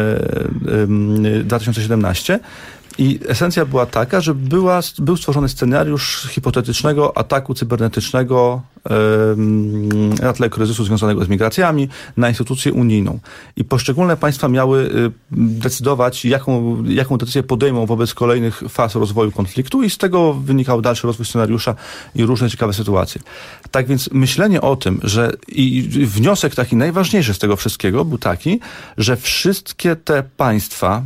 2017. I esencja była taka, że był stworzony scenariusz hipotetycznego ataku cybernetycznego na tle kryzysu związanego z migracjami na instytucję unijną. I poszczególne państwa miały decydować, jaką decyzję podejmą wobec kolejnych faz rozwoju konfliktu i z tego wynikał dalszy rozwój scenariusza i różne ciekawe sytuacje. Tak więc myślenie o tym, że i wniosek taki najważniejszy z tego wszystkiego był taki, że wszystkie te państwa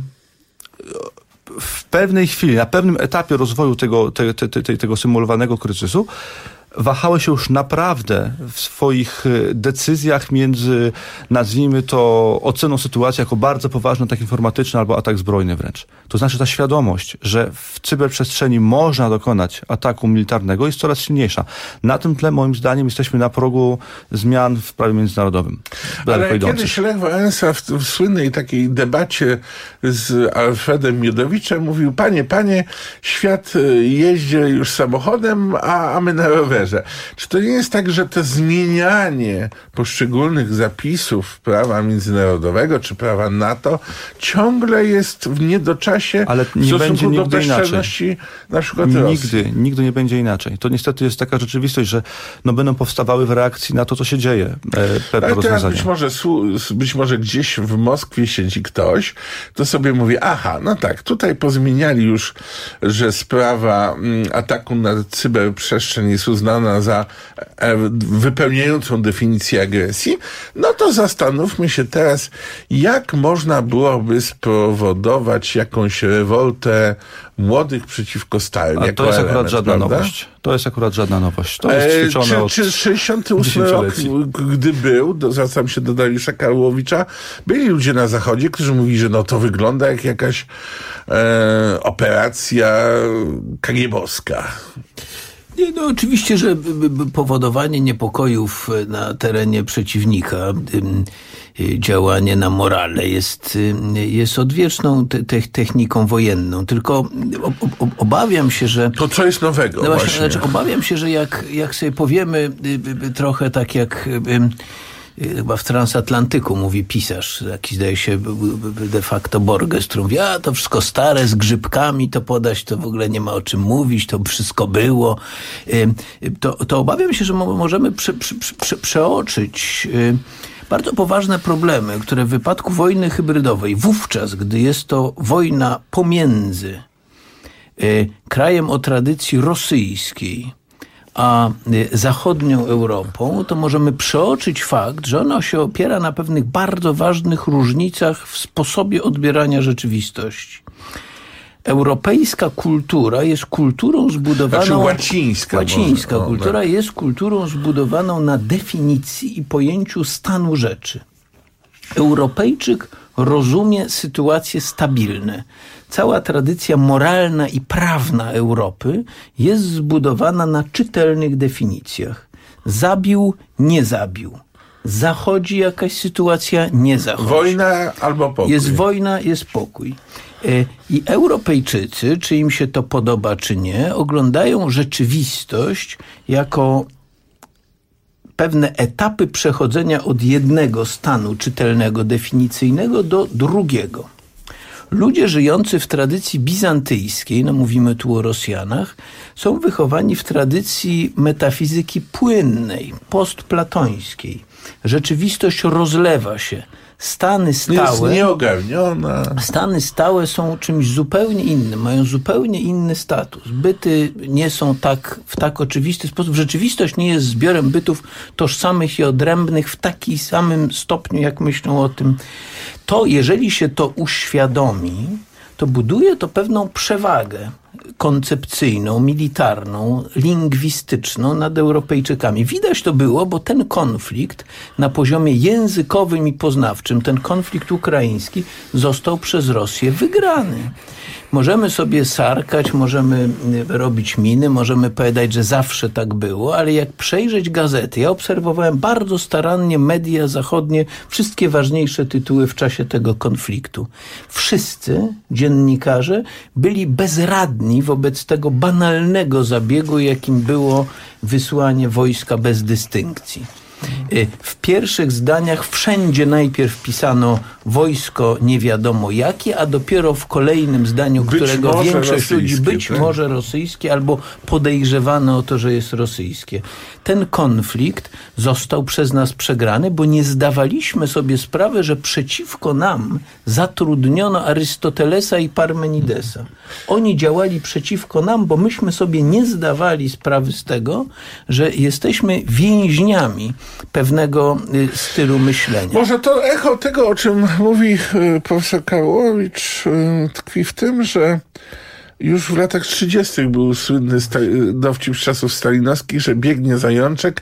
w pewnej chwili, na pewnym etapie rozwoju tego symulowanego kryzysu wahały się już naprawdę w swoich decyzjach między, nazwijmy to, oceną sytuacji jako bardzo poważny atak informatyczny albo atak zbrojny wręcz. To znaczy ta świadomość, że w cyberprzestrzeni można dokonać ataku militarnego, jest coraz silniejsza. Na tym tle, moim zdaniem, jesteśmy na progu zmian w prawie międzynarodowym. Ale kiedyś Lech Wałęsa w słynnej takiej debacie z Alfredem Miodowiczem mówił: panie, świat jeździ już samochodem, a my na rowerze. Czy to nie jest tak, że to zmienianie poszczególnych zapisów prawa międzynarodowego czy prawa NATO ciągle jest w niedoczasie w stosunku do bezczelności na przykład Rosji? Nigdy nie będzie inaczej. To niestety jest taka rzeczywistość, że będą powstawały w reakcji na to, co się dzieje. Ale teraz być może gdzieś w Moskwie siedzi ktoś, to sobie mówi: aha, no tak, tutaj pozmieniali już, że sprawa ataku na cyberprzestrzeń jest uznana za wypełniającą definicję agresji, no to zastanówmy się teraz, jak można byłoby spowodować jakąś rewoltę młodych przeciwko starym. A to jest akurat żadna nowość. To jest akurat żadna nowość. To jest ćwiczone od 68 rok, gdy był, zwracam się do Dariusza Karłowicza, byli ludzie na Zachodzie, którzy mówili, że to wygląda jak jakaś operacja kagiebowska. Nie, oczywiście, że powodowanie niepokojów na terenie przeciwnika, działanie na morale jest odwieczną techniką wojenną. Tylko obawiam się, że... To co jest nowego właśnie? Obawiam się, że jak sobie powiemy trochę tak jak chyba w Transatlantyku mówi pisarz, jakiś zdaje się de facto Borges, który mówi, to wszystko stare, z grzybkami to podać, to w ogóle nie ma o czym mówić, to wszystko było. To obawiam się, że możemy przeoczyć bardzo poważne problemy, które w wypadku wojny hybrydowej, wówczas, gdy jest to wojna pomiędzy krajem o tradycji rosyjskiej a zachodnią Europą, to możemy przeoczyć fakt, że ona się opiera na pewnych bardzo ważnych różnicach w sposobie odbierania rzeczywistości. Europejska kultura jest kulturą zbudowaną... Znaczy łacińska kultura jest kulturą zbudowaną na definicji i pojęciu stanu rzeczy. Europejczyk rozumie sytuacje stabilne. Cała tradycja moralna i prawna Europy jest zbudowana na czytelnych definicjach. Zabił, nie zabił. Zachodzi jakaś sytuacja, nie zachodzi. Wojna albo pokój. Jest wojna, jest pokój. I Europejczycy, czy im się to podoba, czy nie, oglądają rzeczywistość jako pewne etapy przechodzenia od jednego stanu czytelnego, definicyjnego do drugiego. Ludzie żyjący w tradycji bizantyjskiej, mówimy tu o Rosjanach, są wychowani w tradycji metafizyki płynnej, postplatońskiej. Rzeczywistość rozlewa się. Stany stałe, jest nieogarniona. Stany stałe są czymś zupełnie innym, mają zupełnie inny status. Byty nie są w tak oczywisty sposób. Rzeczywistość nie jest zbiorem bytów tożsamych i odrębnych w takim samym stopniu, jak myślą o tym. To, jeżeli się to uświadomi, to buduje to pewną przewagę koncepcyjną, militarną, lingwistyczną nad Europejczykami. Widać to było, bo ten konflikt na poziomie językowym i poznawczym, ten konflikt ukraiński został przez Rosję wygrany. Możemy sobie sarkać, możemy robić miny, możemy powiedzieć, że zawsze tak było, ale jak przejrzeć gazety, ja obserwowałem bardzo starannie media zachodnie, wszystkie ważniejsze tytuły w czasie tego konfliktu. Wszyscy dziennikarze byli bezradni wobec tego banalnego zabiegu, jakim było wysłanie wojska bez dystynkcji. W pierwszych zdaniach wszędzie najpierw pisano wojsko nie wiadomo jakie, a dopiero w kolejnym zdaniu, którego większość ludzi może rosyjskie albo podejrzewane o to, że jest rosyjskie. Ten konflikt został przez nas przegrany, bo nie zdawaliśmy sobie sprawy, że przeciwko nam zatrudniono Arystotelesa i Parmenidesa. Oni działali przeciwko nam, bo myśmy sobie nie zdawali sprawy z tego, że jesteśmy więźniami pewnego stylu myślenia. Może to echo tego, o czym mówi profesor Karłowicz, tkwi w tym, że już w latach 30. był słynny dowcip z czasów stalinowskich, że biegnie zajączek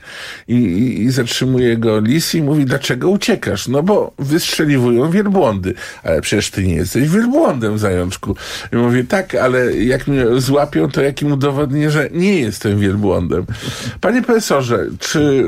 i zatrzymuje go lis i mówi, dlaczego uciekasz? No bo wystrzeliwują wielbłądy. Ale przecież ty nie jesteś wielbłądem, zajączku. I mówię, tak, ale jak mnie złapią, to jak im udowodnię, że nie jestem wielbłądem. Panie profesorze, czy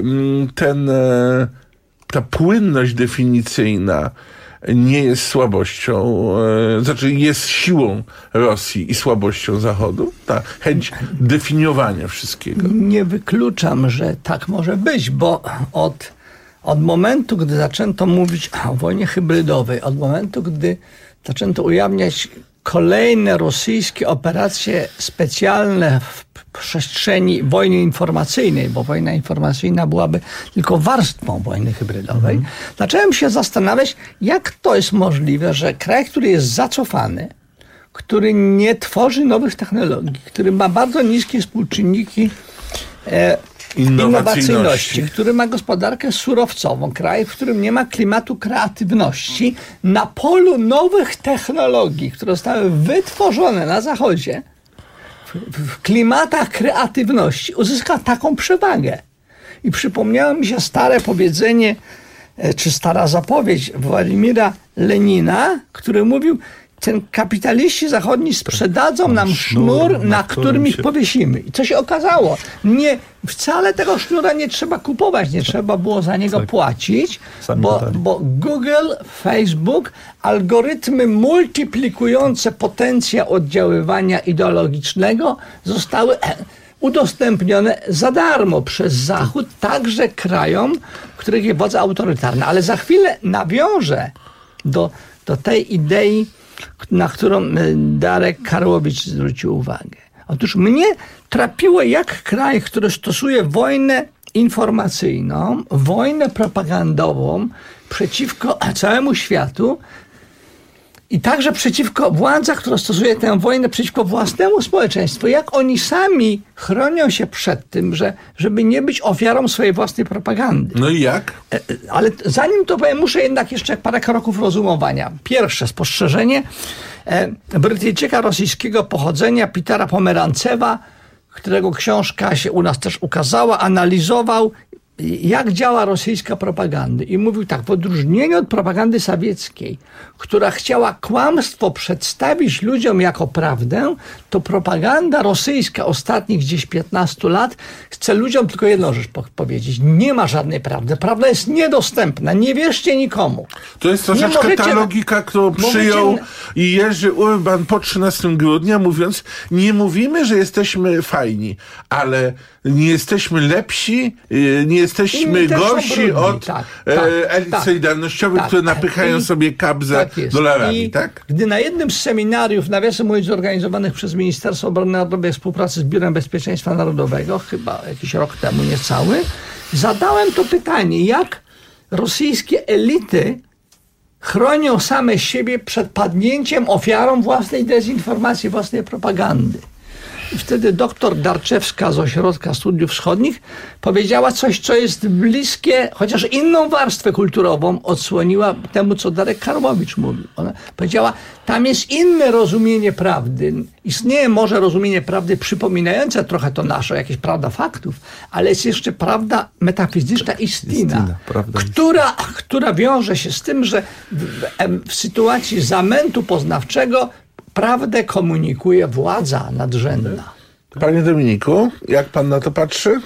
ta płynność definicyjna nie jest słabością, znaczy jest siłą Rosji i słabością Zachodu? Ta chęć definiowania wszystkiego. Nie wykluczam, że tak może być, bo od momentu, gdy zaczęto mówić o wojnie hybrydowej, od momentu, gdy zaczęto ujawniać kolejne rosyjskie operacje specjalne w przestrzeni wojny informacyjnej, bo wojna informacyjna byłaby tylko warstwą wojny hybrydowej, zacząłem się zastanawiać, jak to jest możliwe, że kraj, który jest zacofany, który nie tworzy nowych technologii, który ma bardzo niskie współczynniki innowacyjności, który ma gospodarkę surowcową, kraj, w którym nie ma klimatu kreatywności, na polu nowych technologii, które zostały wytworzone na Zachodzie, w klimatach kreatywności uzyska taką przewagę. I przypomniało mi się stare powiedzenie, czy stara zapowiedź Władimira Lenina, który mówił, ten kapitaliści zachodni sprzedadzą nam sznur, na którym ich powiesimy. I co się okazało? Wcale tego sznura nie trzeba kupować, nie trzeba było za niego płacić, bo Google, Facebook, algorytmy multiplikujące potencjał oddziaływania ideologicznego zostały udostępnione za darmo przez Zachód, także krajom, których jest władza autorytarna. Ale za chwilę nawiążę do tej idei, na którą Darek Karłowicz zwrócił uwagę. Otóż mnie trapiło, jak kraj, który stosuje wojnę informacyjną, wojnę propagandową przeciwko całemu światu i także przeciwko władzom, która stosuje tę wojnę przeciwko własnemu społeczeństwu. Jak oni sami chronią się przed tym, żeby nie być ofiarą swojej własnej propagandy. No i jak? Ale zanim to powiem, muszę jednak jeszcze parę kroków rozumowania. Pierwsze spostrzeżenie Brytyjczyka rosyjskiego pochodzenia Petera Pomerancewa, którego książka się u nas też ukazała, analizował, jak działa rosyjska propaganda. I mówił tak, w odróżnieniu od propagandy sowieckiej, która chciała kłamstwo przedstawić ludziom jako prawdę, to propaganda rosyjska ostatnich gdzieś 15 lat chce ludziom tylko jedną rzecz powiedzieć. Nie ma żadnej prawdy. Prawda jest niedostępna. Nie wierzcie nikomu. To jest troszeczkę ta logika, którą przyjął Jerzy Urban po 13 grudnia, mówiąc, nie mówimy, że jesteśmy fajni, ale nie jesteśmy lepsi, nie jesteśmy gorsi od elit solidarnościowych, które napychają sobie kabzę dolarami, tak? Gdy na jednym z seminariów, nawiasem mówiąc, zorganizowanych przez Ministerstwo Obrony Narodowej w współpracy z Biurem Bezpieczeństwa Narodowego, chyba jakiś rok temu niecały, zadałem to pytanie, jak rosyjskie elity chronią same siebie przed padnięciem ofiarą własnej dezinformacji, własnej propagandy. I wtedy doktor Darczewska z Ośrodka Studiów Wschodnich powiedziała coś, co jest bliskie, chociaż inną warstwę kulturową odsłoniła temu, co Darek Karłowicz mówił. Ona powiedziała, tam jest inne rozumienie prawdy. Istnieje może rozumienie prawdy przypominające trochę to nasze, jakieś prawda faktów, ale jest jeszcze prawda metafizyczna, istina, która wiąże się z tym, że w sytuacji zamętu poznawczego prawdę komunikuje władza nadrzędna. Panie Dominiku, jak pan na to patrzy?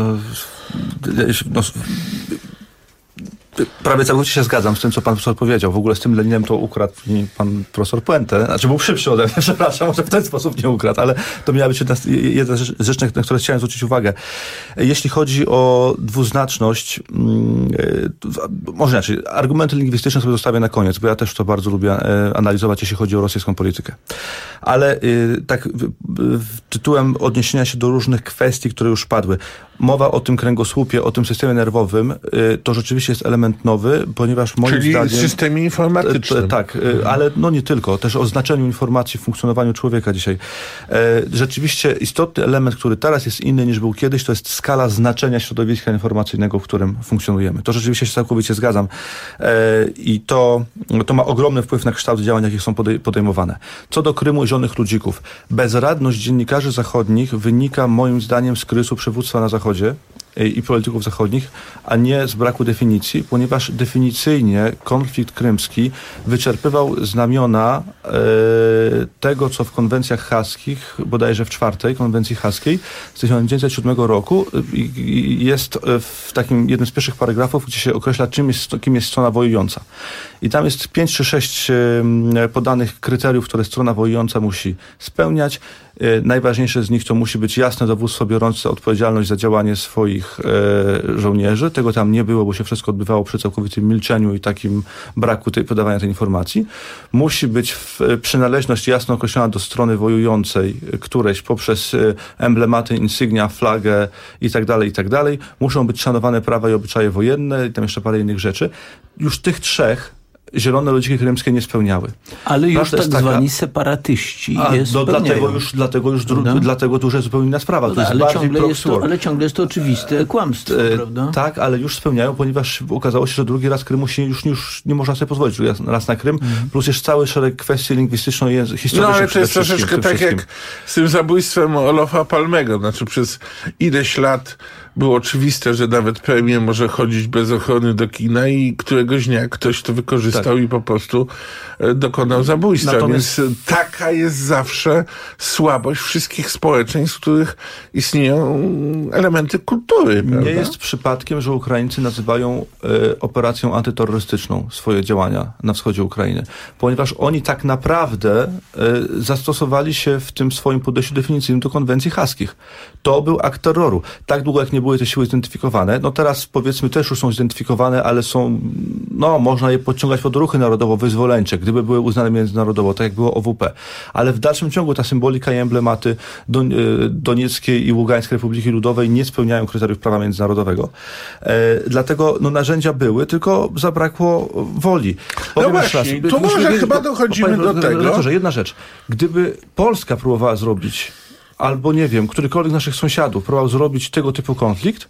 Prawie całkowicie się zgadzam z tym, co pan profesor powiedział. W ogóle z tym Leninem to ukradł pan profesor puentę. Znaczy był szybszy ode mnie, przepraszam, może w ten sposób nie ukradł, ale to miała być jedna z rzeczy, na które chciałem zwrócić uwagę. Jeśli chodzi o dwuznaczność, może inaczej, argumenty lingwistyczne sobie zostawię na koniec, bo ja też to bardzo lubię analizować, jeśli chodzi o rosyjską politykę. Ale tak tytułem odniesienia się do różnych kwestii, które już padły. Mowa o tym kręgosłupie, o tym systemie nerwowym, to rzeczywiście jest element nowy, ponieważ moim zdaniem... Czyli systemie informatycznym. Tak, ale no nie tylko. Też o znaczeniu informacji w funkcjonowaniu człowieka dzisiaj. Rzeczywiście istotny element, który teraz jest inny niż był kiedyś, to jest skala znaczenia środowiska informacyjnego, w którym funkcjonujemy. To rzeczywiście się całkowicie zgadzam. I to ma ogromny wpływ na kształt działań, jakie są podejmowane. Co do Krymu i Zielonych Ludzików. Bezradność dziennikarzy zachodnich wynika moim zdaniem z kryzysu przywództwa na Zachodzie i polityków zachodnich, a nie z braku definicji, ponieważ definicyjnie konflikt krymski wyczerpywał znamiona tego, co w konwencjach haskich, bodajże w 4. konwencji haskiej z 1907 roku jest w takim jednym z pierwszych paragrafów, gdzie się określa, kim jest strona wojująca. I tam jest 5 czy 6 podanych kryteriów, które strona wojująca musi spełniać. Najważniejsze z nich to musi być jasne dowództwo biorące odpowiedzialność za działanie swoich żołnierzy. Tego tam nie było, bo się wszystko odbywało przy całkowitym milczeniu i takim braku podawania tej informacji. Musi być przynależność jasno określona do strony wojującej, któreś poprzez emblematy, insygnia, flagę i tak dalej. Muszą być szanowane prawa i obyczaje wojenne i tam jeszcze parę innych rzeczy. Już tych 3 Zielone Ludziki Krymskie nie spełniały. Ale już tak zwani separatyści dlatego to już jest zupełnie inna sprawa. To jest ale ciągle jest to oczywiste kłamstwo, prawda? Tak, ale już spełniają, ponieważ okazało się, że drugi raz Krymu się już nie można sobie pozwolić. Raz na Krym, plus jeszcze cały szereg kwestii lingwistyczno-historycznych. No ale to jest troszeczkę tak jak z tym zabójstwem Olofa Palmego. Znaczy przez ileś lat było oczywiste, że nawet premier może chodzić bez ochrony do kina i któregoś dnia ktoś to wykorzystał i po prostu dokonał zabójstwa. Natomiast więc taka jest zawsze słabość wszystkich społeczeństw, w których istnieją elementy kultury. Prawda? Nie jest przypadkiem, że Ukraińcy nazywają operacją antyterrorystyczną swoje działania na wschodzie Ukrainy, ponieważ oni tak naprawdę zastosowali się w tym swoim podejściu definicyjnym do konwencji haskich. To był akt terroru. Tak długo, jak nie były te siły zidentyfikowane, no teraz powiedzmy też już są zidentyfikowane, ale są, no można je podciągać pod ruchy narodowo-wyzwoleńcze, gdyby były uznane międzynarodowo, tak jak było OWP. Ale w dalszym ciągu ta symbolika i emblematy Donieckiej i Ługańskiej Republiki Ludowej nie spełniają kryteriów prawa międzynarodowego. Dlatego narzędzia były, tylko zabrakło woli. No właśnie, to może chyba dochodzimy do tego. Że jedna rzecz. Gdyby Polska próbowała zrobić, albo nie wiem, którykolwiek z naszych sąsiadów próbował zrobić tego typu konflikt,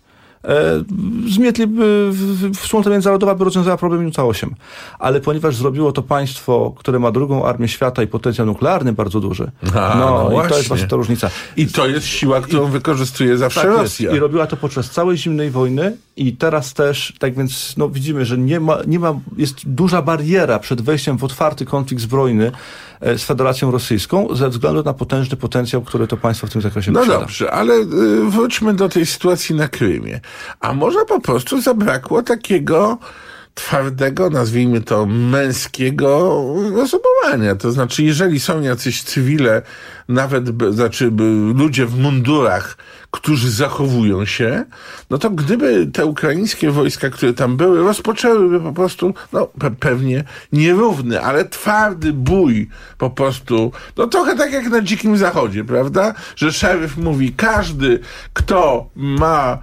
zmietliby, wspólnota międzynarodowa by rozwiązała problem minuta 8. Ale ponieważ zrobiło to państwo, które ma drugą armię świata i potencjał nuklearny bardzo duży, i to jest właśnie ta różnica. I to jest siła, którą wykorzystuje zawsze tak Rosja. Jest. I robiła to podczas całej zimnej wojny i teraz też, tak więc widzimy, że jest duża bariera przed wejściem w otwarty konflikt zbrojny z Federacją Rosyjską ze względu na potężny potencjał, który to państwo w tym zakresie posiada. No dobrze, ale wróćmy do tej sytuacji na Krymie. A może po prostu zabrakło takiego twardego, nazwijmy to męskiego rozumowania. To znaczy, jeżeli są jacyś cywile, nawet ludzie w mundurach, którzy zachowują się, no to gdyby te ukraińskie wojska, które tam były, rozpoczęłyby po prostu, pewnie nierówny, ale twardy bój po prostu, trochę tak jak na Dzikim Zachodzie, prawda? Że szeryf mówi, każdy, kto ma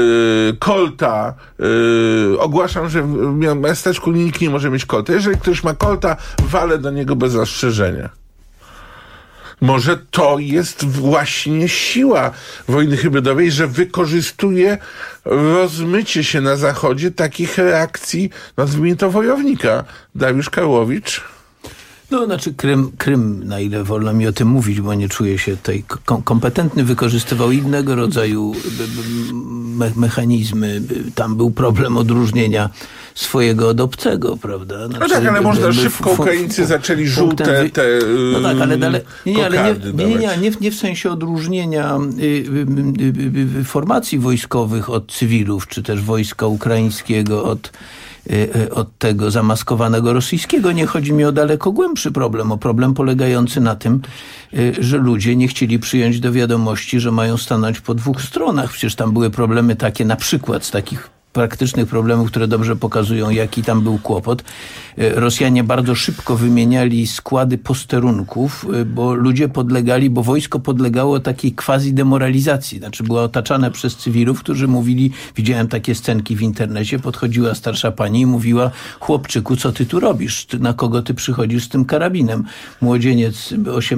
kolta, ogłaszam, że w miasteczku nikt nie może mieć kolta. Jeżeli ktoś ma kolta, walę do niego bez zastrzeżenia. Może to jest właśnie siła wojny hybrydowej, że wykorzystuje rozmycie się na Zachodzie takich reakcji, nazwijmy to wojownika. Dariusz Karłowicz. Krym, na ile wolno mi o tym mówić, bo nie czuję się tutaj kompetentny, wykorzystywał innego rodzaju mechanizmy. Tam był problem odróżnienia swojego od obcego, prawda? Ale można szybko Ukraińcy zaczęli żółte te nie w sensie odróżnienia formacji wojskowych od cywilów, czy też wojska ukraińskiego od tego zamaskowanego rosyjskiego. Nie chodzi mi o daleko głębszy problem, o problem polegający na tym, że ludzie nie chcieli przyjąć do wiadomości, że mają stanąć po dwóch stronach. Przecież tam były problemy takie, na przykład z takich praktycznych problemów, które dobrze pokazują, jaki tam był kłopot. Rosjanie bardzo szybko wymieniali składy posterunków, bo ludzie podlegali, bo wojsko podlegało takiej quasi-demoralizacji. Znaczy było otaczane przez cywilów, którzy mówili, widziałem takie scenki w internecie, podchodziła starsza pani i mówiła, chłopczyku, co ty tu robisz? Na kogo ty przychodzisz z tym karabinem? Młodzieniec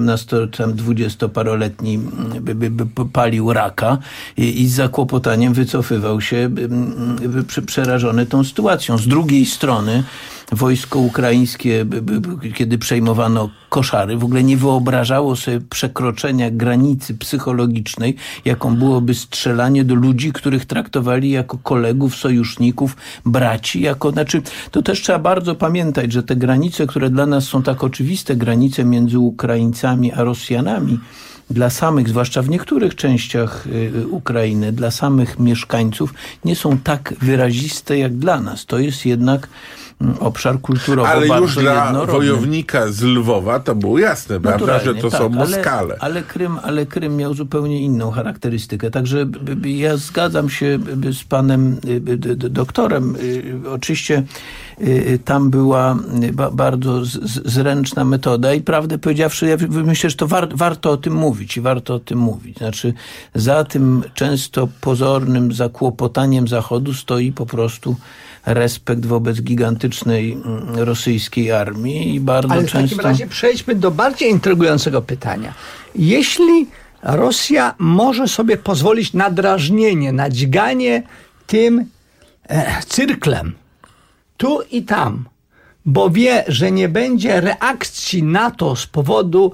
18-20-paroletni palił raka i z zakłopotaniem wycofywał się przerażony tą sytuacją. Z drugiej strony wojsko ukraińskie, kiedy przejmowano Koszary, w ogóle nie wyobrażało sobie przekroczenia granicy psychologicznej, jaką byłoby strzelanie do ludzi, których traktowali jako kolegów, sojuszników, braci. To też trzeba bardzo pamiętać, że te granice, które dla nas są tak oczywiste, granice między Ukraińcami a Rosjanami, dla samych, zwłaszcza w niektórych częściach Ukrainy, dla samych mieszkańców nie są tak wyraziste jak dla nas. To jest jednak obszar kulturowy bardzo jednorodny. Ale już dla wojownika z Lwowa to było jasne, prawda, że to są Moskale. Ale Krym miał zupełnie inną charakterystykę. Także ja zgadzam się z panem doktorem. Oczywiście tam była bardzo zręczna metoda i prawdę powiedziawszy, ja myślę, że to warto o tym mówić i warto o tym mówić. Znaczy za tym często pozornym zakłopotaniem Zachodu stoi po prostu respekt wobec gigantycznej rosyjskiej armii i bardzo często... Ale w takim razie przejdźmy do bardziej intrygującego pytania. Jeśli Rosja może sobie pozwolić na drażnienie, na dźganie tym cyrklem tu i tam, bo wie, że nie będzie reakcji na to z powodu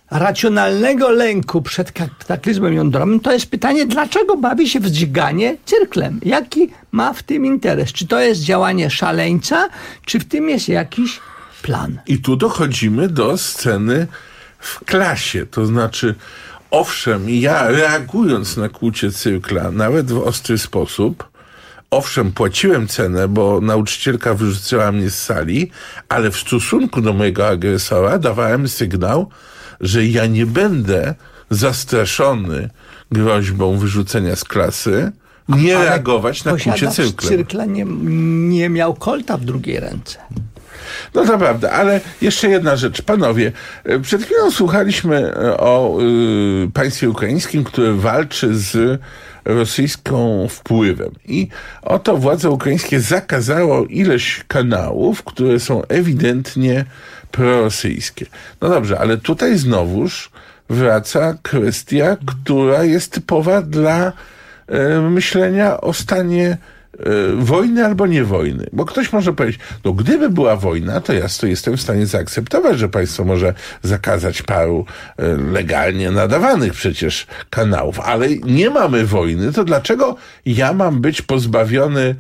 racjonalnego lęku przed kataklizmem jądrowym, to jest pytanie, dlaczego bawi się w dźganie cyrklem? Jaki ma w tym interes? Czy to jest działanie szaleńca, czy w tym jest jakiś plan? I tu dochodzimy do sceny w klasie, to znaczy owszem, ja reagując na kłucie cyrkla, nawet w ostry sposób, owszem, płaciłem cenę, bo nauczycielka wyrzuciła mnie z sali, ale w stosunku do mojego agresora dawałem sygnał, że ja nie będę zastraszony groźbą wyrzucenia z klasy, nie reagować na kłucie cyrklem. Cyrkla nie miał kolta w drugiej ręce. No to prawda, ale jeszcze jedna rzecz. Panowie, przed chwilą słuchaliśmy o państwie ukraińskim, które walczy z rosyjską wpływem. I oto władze ukraińskie zakazało ileś kanałów, które są ewidentnie prorosyjskie. No dobrze, ale tutaj znowuż wraca kwestia, która jest typowa dla myślenia o stanie wojny albo nie wojny. Bo ktoś może powiedzieć, no gdyby była wojna, to ja to jestem w stanie zaakceptować, że państwo może zakazać paru legalnie nadawanych przecież kanałów, ale nie mamy wojny, to dlaczego ja mam być pozbawiony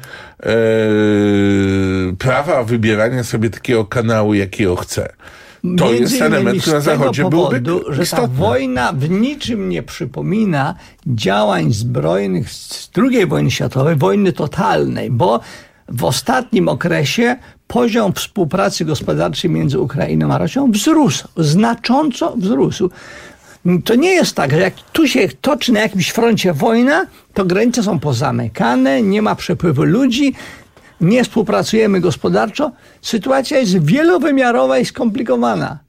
prawa wybierania sobie takiego kanału, jakiego chcę? To jest element, który na Zachodzie byłby że ta wojna w niczym nie przypomina działań zbrojnych z II wojny światowej, wojny totalnej, bo w ostatnim okresie poziom współpracy gospodarczej między Ukrainą a Rosją wzrósł, znacząco wzrósł. To nie jest tak, że jak tu się toczy na jakimś froncie wojna, to granice są pozamykane, nie ma przepływu ludzi, nie współpracujemy gospodarczo. Sytuacja jest wielowymiarowa i skomplikowana.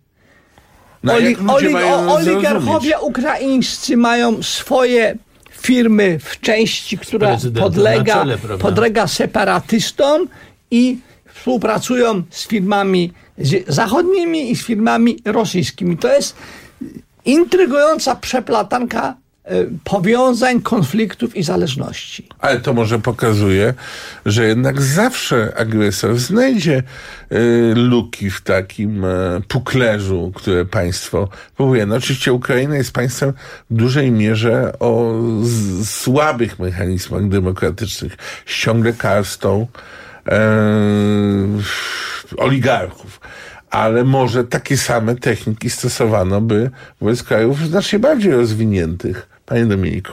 Oligarchowie ukraińscy mają swoje firmy w części, która podlega separatystom i współpracują z firmami zachodnimi i z firmami rosyjskimi. To jest intrygująca przeplatanka powiązań, konfliktów i zależności. Ale to może pokazuje, że jednak zawsze agresor znajdzie luki w takim puklerzu, które państwo próbuje. No oczywiście Ukraina jest państwem w dużej mierze o słabych mechanizmach demokratycznych, z ciągle karstą oligarchów. Ale może takie same techniki stosowano by wobec krajów znacznie bardziej rozwiniętych. Panie Dominiku.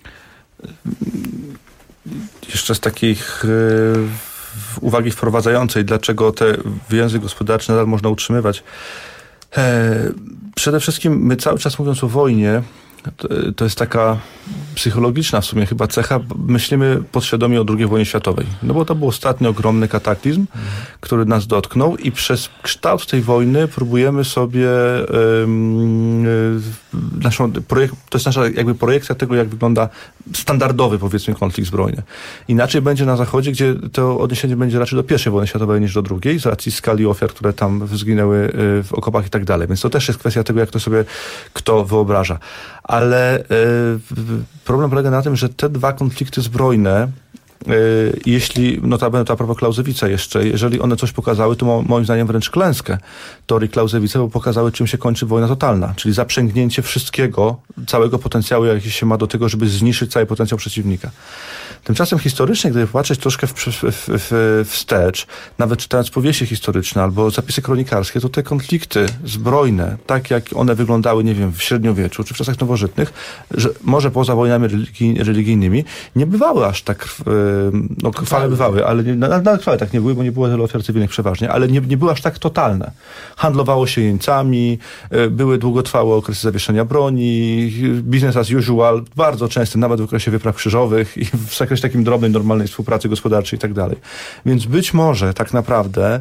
Jeszcze z takich uwagi wprowadzającej, dlaczego te więzy gospodarcze nadal można utrzymywać. Przede wszystkim my cały czas mówiąc o wojnie, to jest taka psychologiczna w sumie chyba cecha. Myślimy podświadomie o II wojnie światowej. No bo to był ostatni ogromny kataklizm, który nas dotknął i przez kształt tej wojny próbujemy sobie to jest nasza jakby projekcja tego, jak wygląda standardowy, powiedzmy, konflikt zbrojny. Inaczej będzie na Zachodzie, gdzie to odniesienie będzie raczej do I wojny światowej niż do II, z racji skali ofiar, które tam zginęły w okopach i tak dalej. Więc to też jest kwestia tego, jak to sobie kto wyobraża. Ale problem polega na tym, że te dwa konflikty zbrojne, jeśli notabene to a propos Clausewitza jeszcze, jeżeli one coś pokazały, to moim zdaniem wręcz klęskę teorii Clausewitza, bo pokazały, czym się kończy wojna totalna, czyli zaprzęgnięcie wszystkiego, całego potencjału, jaki się ma do tego, żeby zniszczyć cały potencjał przeciwnika. Tymczasem historycznie, gdyby patrzeć troszkę wstecz, nawet czytając powieści historyczne albo zapisy kronikarskie, to te konflikty zbrojne, tak jak one wyglądały, nie wiem, w średniowieczu czy w czasach nowożytnych, że może poza wojnami religijnymi, nie bywały aż tak, no chwale bywały, ale nawet chwale tak nie były, bo nie było tylu ofiar cywilnych przeważnie, ale nie były aż tak totalne. Handlowało się jeńcami, były długotrwałe okresy zawieszenia broni, business as usual, bardzo często, nawet w okresie wypraw krzyżowych i w zakresie takim drobnej, normalnej współpracy gospodarczej i tak dalej. Więc być może tak naprawdę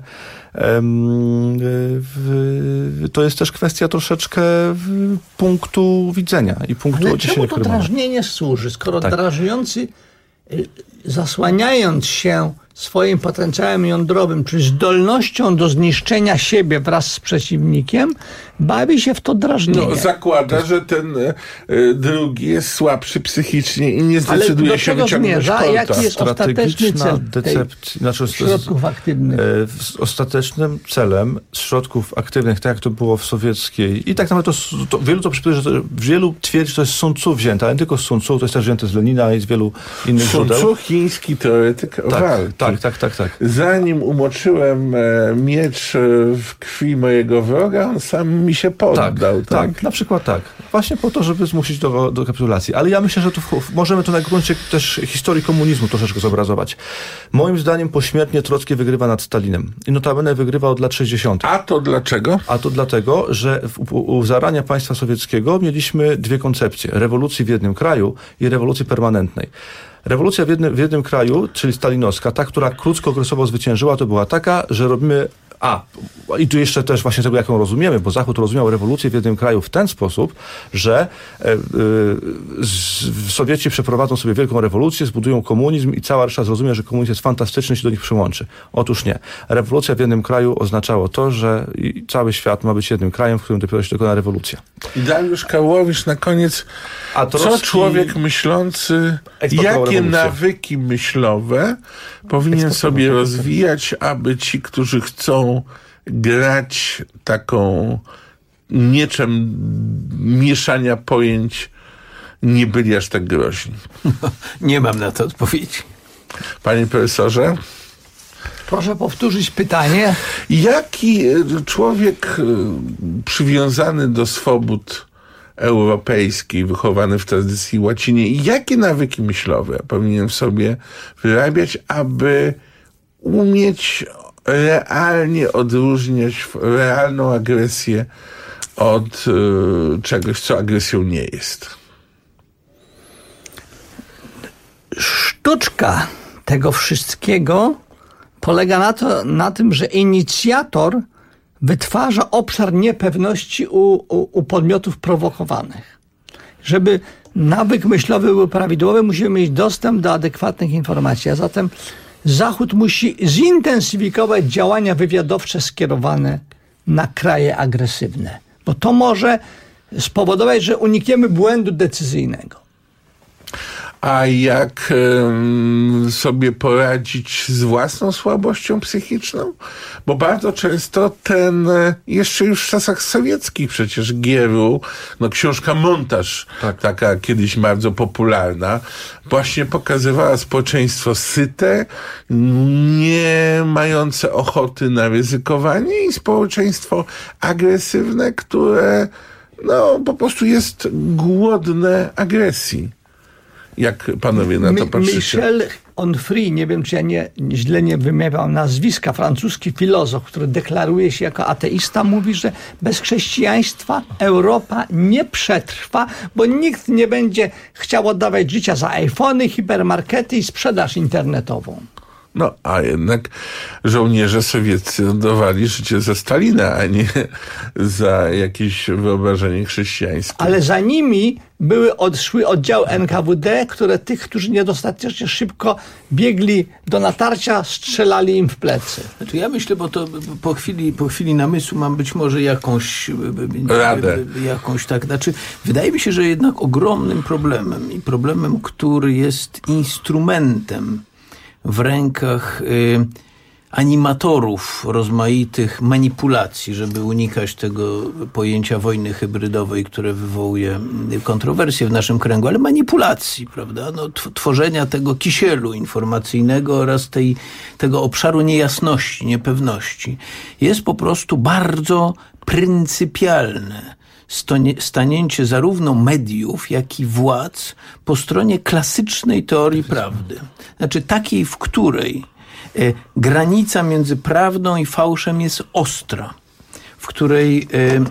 to jest też kwestia troszeczkę punktu widzenia i punktu odniesienia. Czemu to drażnienie służy, skoro drażniący, zasłaniając się swoim potencjałem jądrowym, czyli zdolnością do zniszczenia siebie wraz z przeciwnikiem, bawi się w to drażnienie. No, zakłada, że ten drugi jest słabszy psychicznie i nie zdecyduje się wyciągnąć kolta. Jaki jest ostateczny cel środków aktywnych? Ostatecznym celem środków aktywnych, tak jak to było w sowieckiej, i tak naprawdę to wielu to przypomina, że wielu twierdzi, że to jest Sun Tzu wzięte, ale nie tylko z Sun Tzu, to jest też wzięte z Lenina i z wielu innych źródeł. Sun Tzu, chiński teoretyk walki. Tak. Zanim umoczyłem miecz w krwi mojego wroga, on sam mi się poddał. Tak, na przykład tak. Właśnie po to, żeby zmusić do kapitulacji. Ale ja myślę, że tu możemy to na gruncie też historii komunizmu troszeczkę zobrazować. Moim zdaniem pośmiertnie Trocki wygrywa nad Stalinem. I notabene wygrywa od lat 60. A to dlaczego? A to dlatego, że u zarania państwa sowieckiego mieliśmy dwie koncepcje. Rewolucji w jednym kraju i rewolucji permanentnej. Rewolucja w jednym kraju, czyli stalinowska, ta, która krótkookresowo zwyciężyła, to była taka, że robimy... I tu jeszcze też właśnie tego, jak ją rozumiemy, bo Zachód rozumiał rewolucję w jednym kraju w ten sposób, że Sowieci przeprowadzą sobie wielką rewolucję, zbudują komunizm i cała reszta zrozumie, że komunizm jest fantastyczny i się do nich przyłączy. Otóż nie. Rewolucja w jednym kraju oznaczało to, że cały świat ma być jednym krajem, w którym dopiero się dokona rewolucja. I Dariusz Karłowicz na koniec, co człowiek myślący, jakie nawyki myślowe powinien sobie rozwijać, aby ci, którzy chcą grać taką mieczem mieszania pojęć, nie byli aż tak groźni. Nie mam na to odpowiedzi. Panie profesorze? Proszę powtórzyć pytanie. Jaki człowiek przywiązany do swobód europejskiej, wychowany w tradycji łacinie, i jakie nawyki myślowe powinien w sobie wyrabiać, aby umieć realnie odróżniać realną agresję od czegoś, co agresją nie jest? Sztuczka tego wszystkiego polega na tym, że inicjator wytwarza obszar niepewności u podmiotów prowokowanych. Żeby nawyk myślowy był prawidłowy, musimy mieć dostęp do adekwatnych informacji, a zatem Zachód musi zintensyfikować działania wywiadowcze skierowane na kraje agresywne, bo to może spowodować, że unikniemy błędu decyzyjnego. A jak sobie poradzić z własną słabością psychiczną? Bo bardzo często jeszcze już w czasach sowieckich przecież Gieru, książka Montaż, taka kiedyś bardzo popularna, właśnie pokazywała społeczeństwo syte, nie mające ochoty na ryzykowanie, i społeczeństwo agresywne, które po prostu jest głodne agresji. Jak panowie na to patrzycie? Michel Onfray, nie wiem, czy ja źle nie wymawiam nazwiska, francuski filozof, który deklaruje się jako ateista, mówi, że bez chrześcijaństwa Europa nie przetrwa, bo nikt nie będzie chciał oddawać życia za iPhony, hipermarkety i sprzedaż internetową. A jednak żołnierze sowieccy oddawali życie za Stalina, a nie za jakieś wyobrażenie chrześcijańskie. Ale za nimi szły oddziały NKWD, które tych, którzy niedostatecznie szybko biegli do natarcia, strzelali im w plecy. Znaczy ja myślę, bo to po chwili namysłu mam być może jakąś radę. Wydaje mi się, że jednak ogromnym problemem, który jest instrumentem w rękach animatorów rozmaitych manipulacji, żeby unikać tego pojęcia wojny hybrydowej, które wywołuje kontrowersje w naszym kręgu, ale manipulacji, prawda? Tworzenia tego kisielu informacyjnego oraz tego obszaru niejasności, niepewności jest po prostu bardzo pryncypialne. Stanięcie zarówno mediów, jak i władz po stronie klasycznej teorii prawdy. Znaczy takiej, w której granica między prawdą i fałszem jest ostra. W której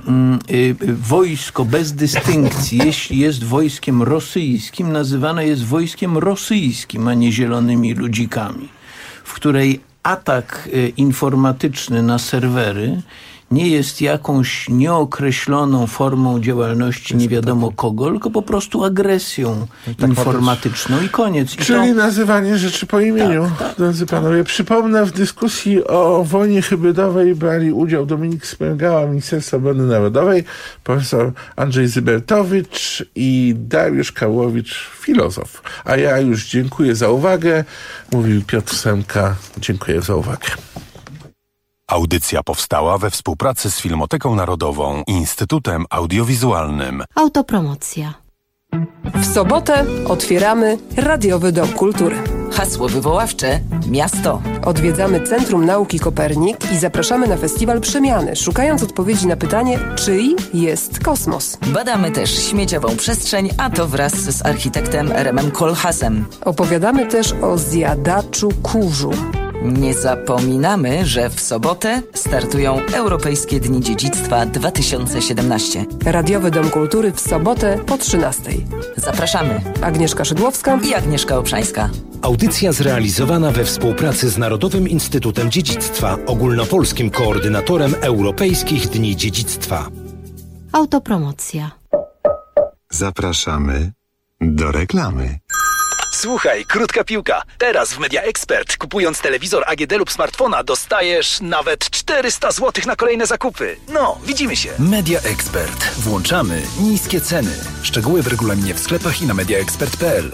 wojsko bez dystynkcji, jeśli jest wojskiem rosyjskim, nazywane jest wojskiem rosyjskim, a nie zielonymi ludzikami. W której atak informatyczny na serwery nie jest jakąś nieokreśloną formą działalności nie wiadomo kogo, tylko po prostu agresją informatyczną i koniec. Czyli nazywanie rzeczy po imieniu. Drodzy panowie, przypomnę, w dyskusji o wojnie hybrydowej brali udział Dominik Smęgała, Ministerstwa Obrony Narodowej, profesor Andrzej Zybertowicz i Dariusz Karłowicz, filozof. A ja już dziękuję za uwagę. Mówił Piotr Semka. Dziękuję za uwagę. Audycja powstała we współpracy z Filmoteką Narodową i Instytutem Audiowizualnym. Autopromocja. W sobotę otwieramy Radiowy Dom Kultury. Hasło wywoławcze: miasto. Odwiedzamy Centrum Nauki Kopernik i zapraszamy na festiwal Przemiany, szukając odpowiedzi na pytanie, czyj jest kosmos. Badamy też śmieciową przestrzeń, a to wraz z architektem Remem Koolhaasem. Opowiadamy też o zjadaczu kurzu. Nie zapominamy, że w sobotę startują Europejskie Dni Dziedzictwa 2017. Radiowy Dom Kultury w sobotę po 13:00. Zapraszamy. Agnieszka Szydłowska i Agnieszka Obszańska. Audycja zrealizowana we współpracy z Narodowym Instytutem Dziedzictwa, ogólnopolskim koordynatorem Europejskich Dni Dziedzictwa. Autopromocja. Zapraszamy do reklamy. Słuchaj, krótka piłka. Teraz w Media Expert, kupując telewizor AGD lub smartfona, dostajesz nawet 400 zł na kolejne zakupy. No, widzimy się. Media Expert. Włączamy niskie ceny. Szczegóły w regulaminie w sklepach i na mediaexpert.pl.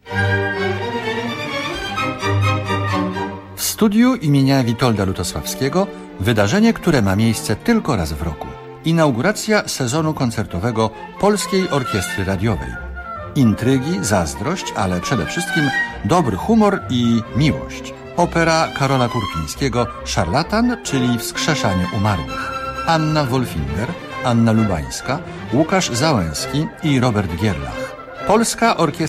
W studiu imienia Witolda Lutosławskiego wydarzenie, które ma miejsce tylko raz w roku. Inauguracja sezonu koncertowego Polskiej Orkiestry Radiowej. Intrygi, zazdrość, ale przede wszystkim dobry humor i miłość. Opera Karola Kurpińskiego Szarlatan, czyli Wskrzeszanie umarłych. Anna Wolfinger, Anna Lubańska, Łukasz Załęski i Robert Gierlach. Polska Orkiestra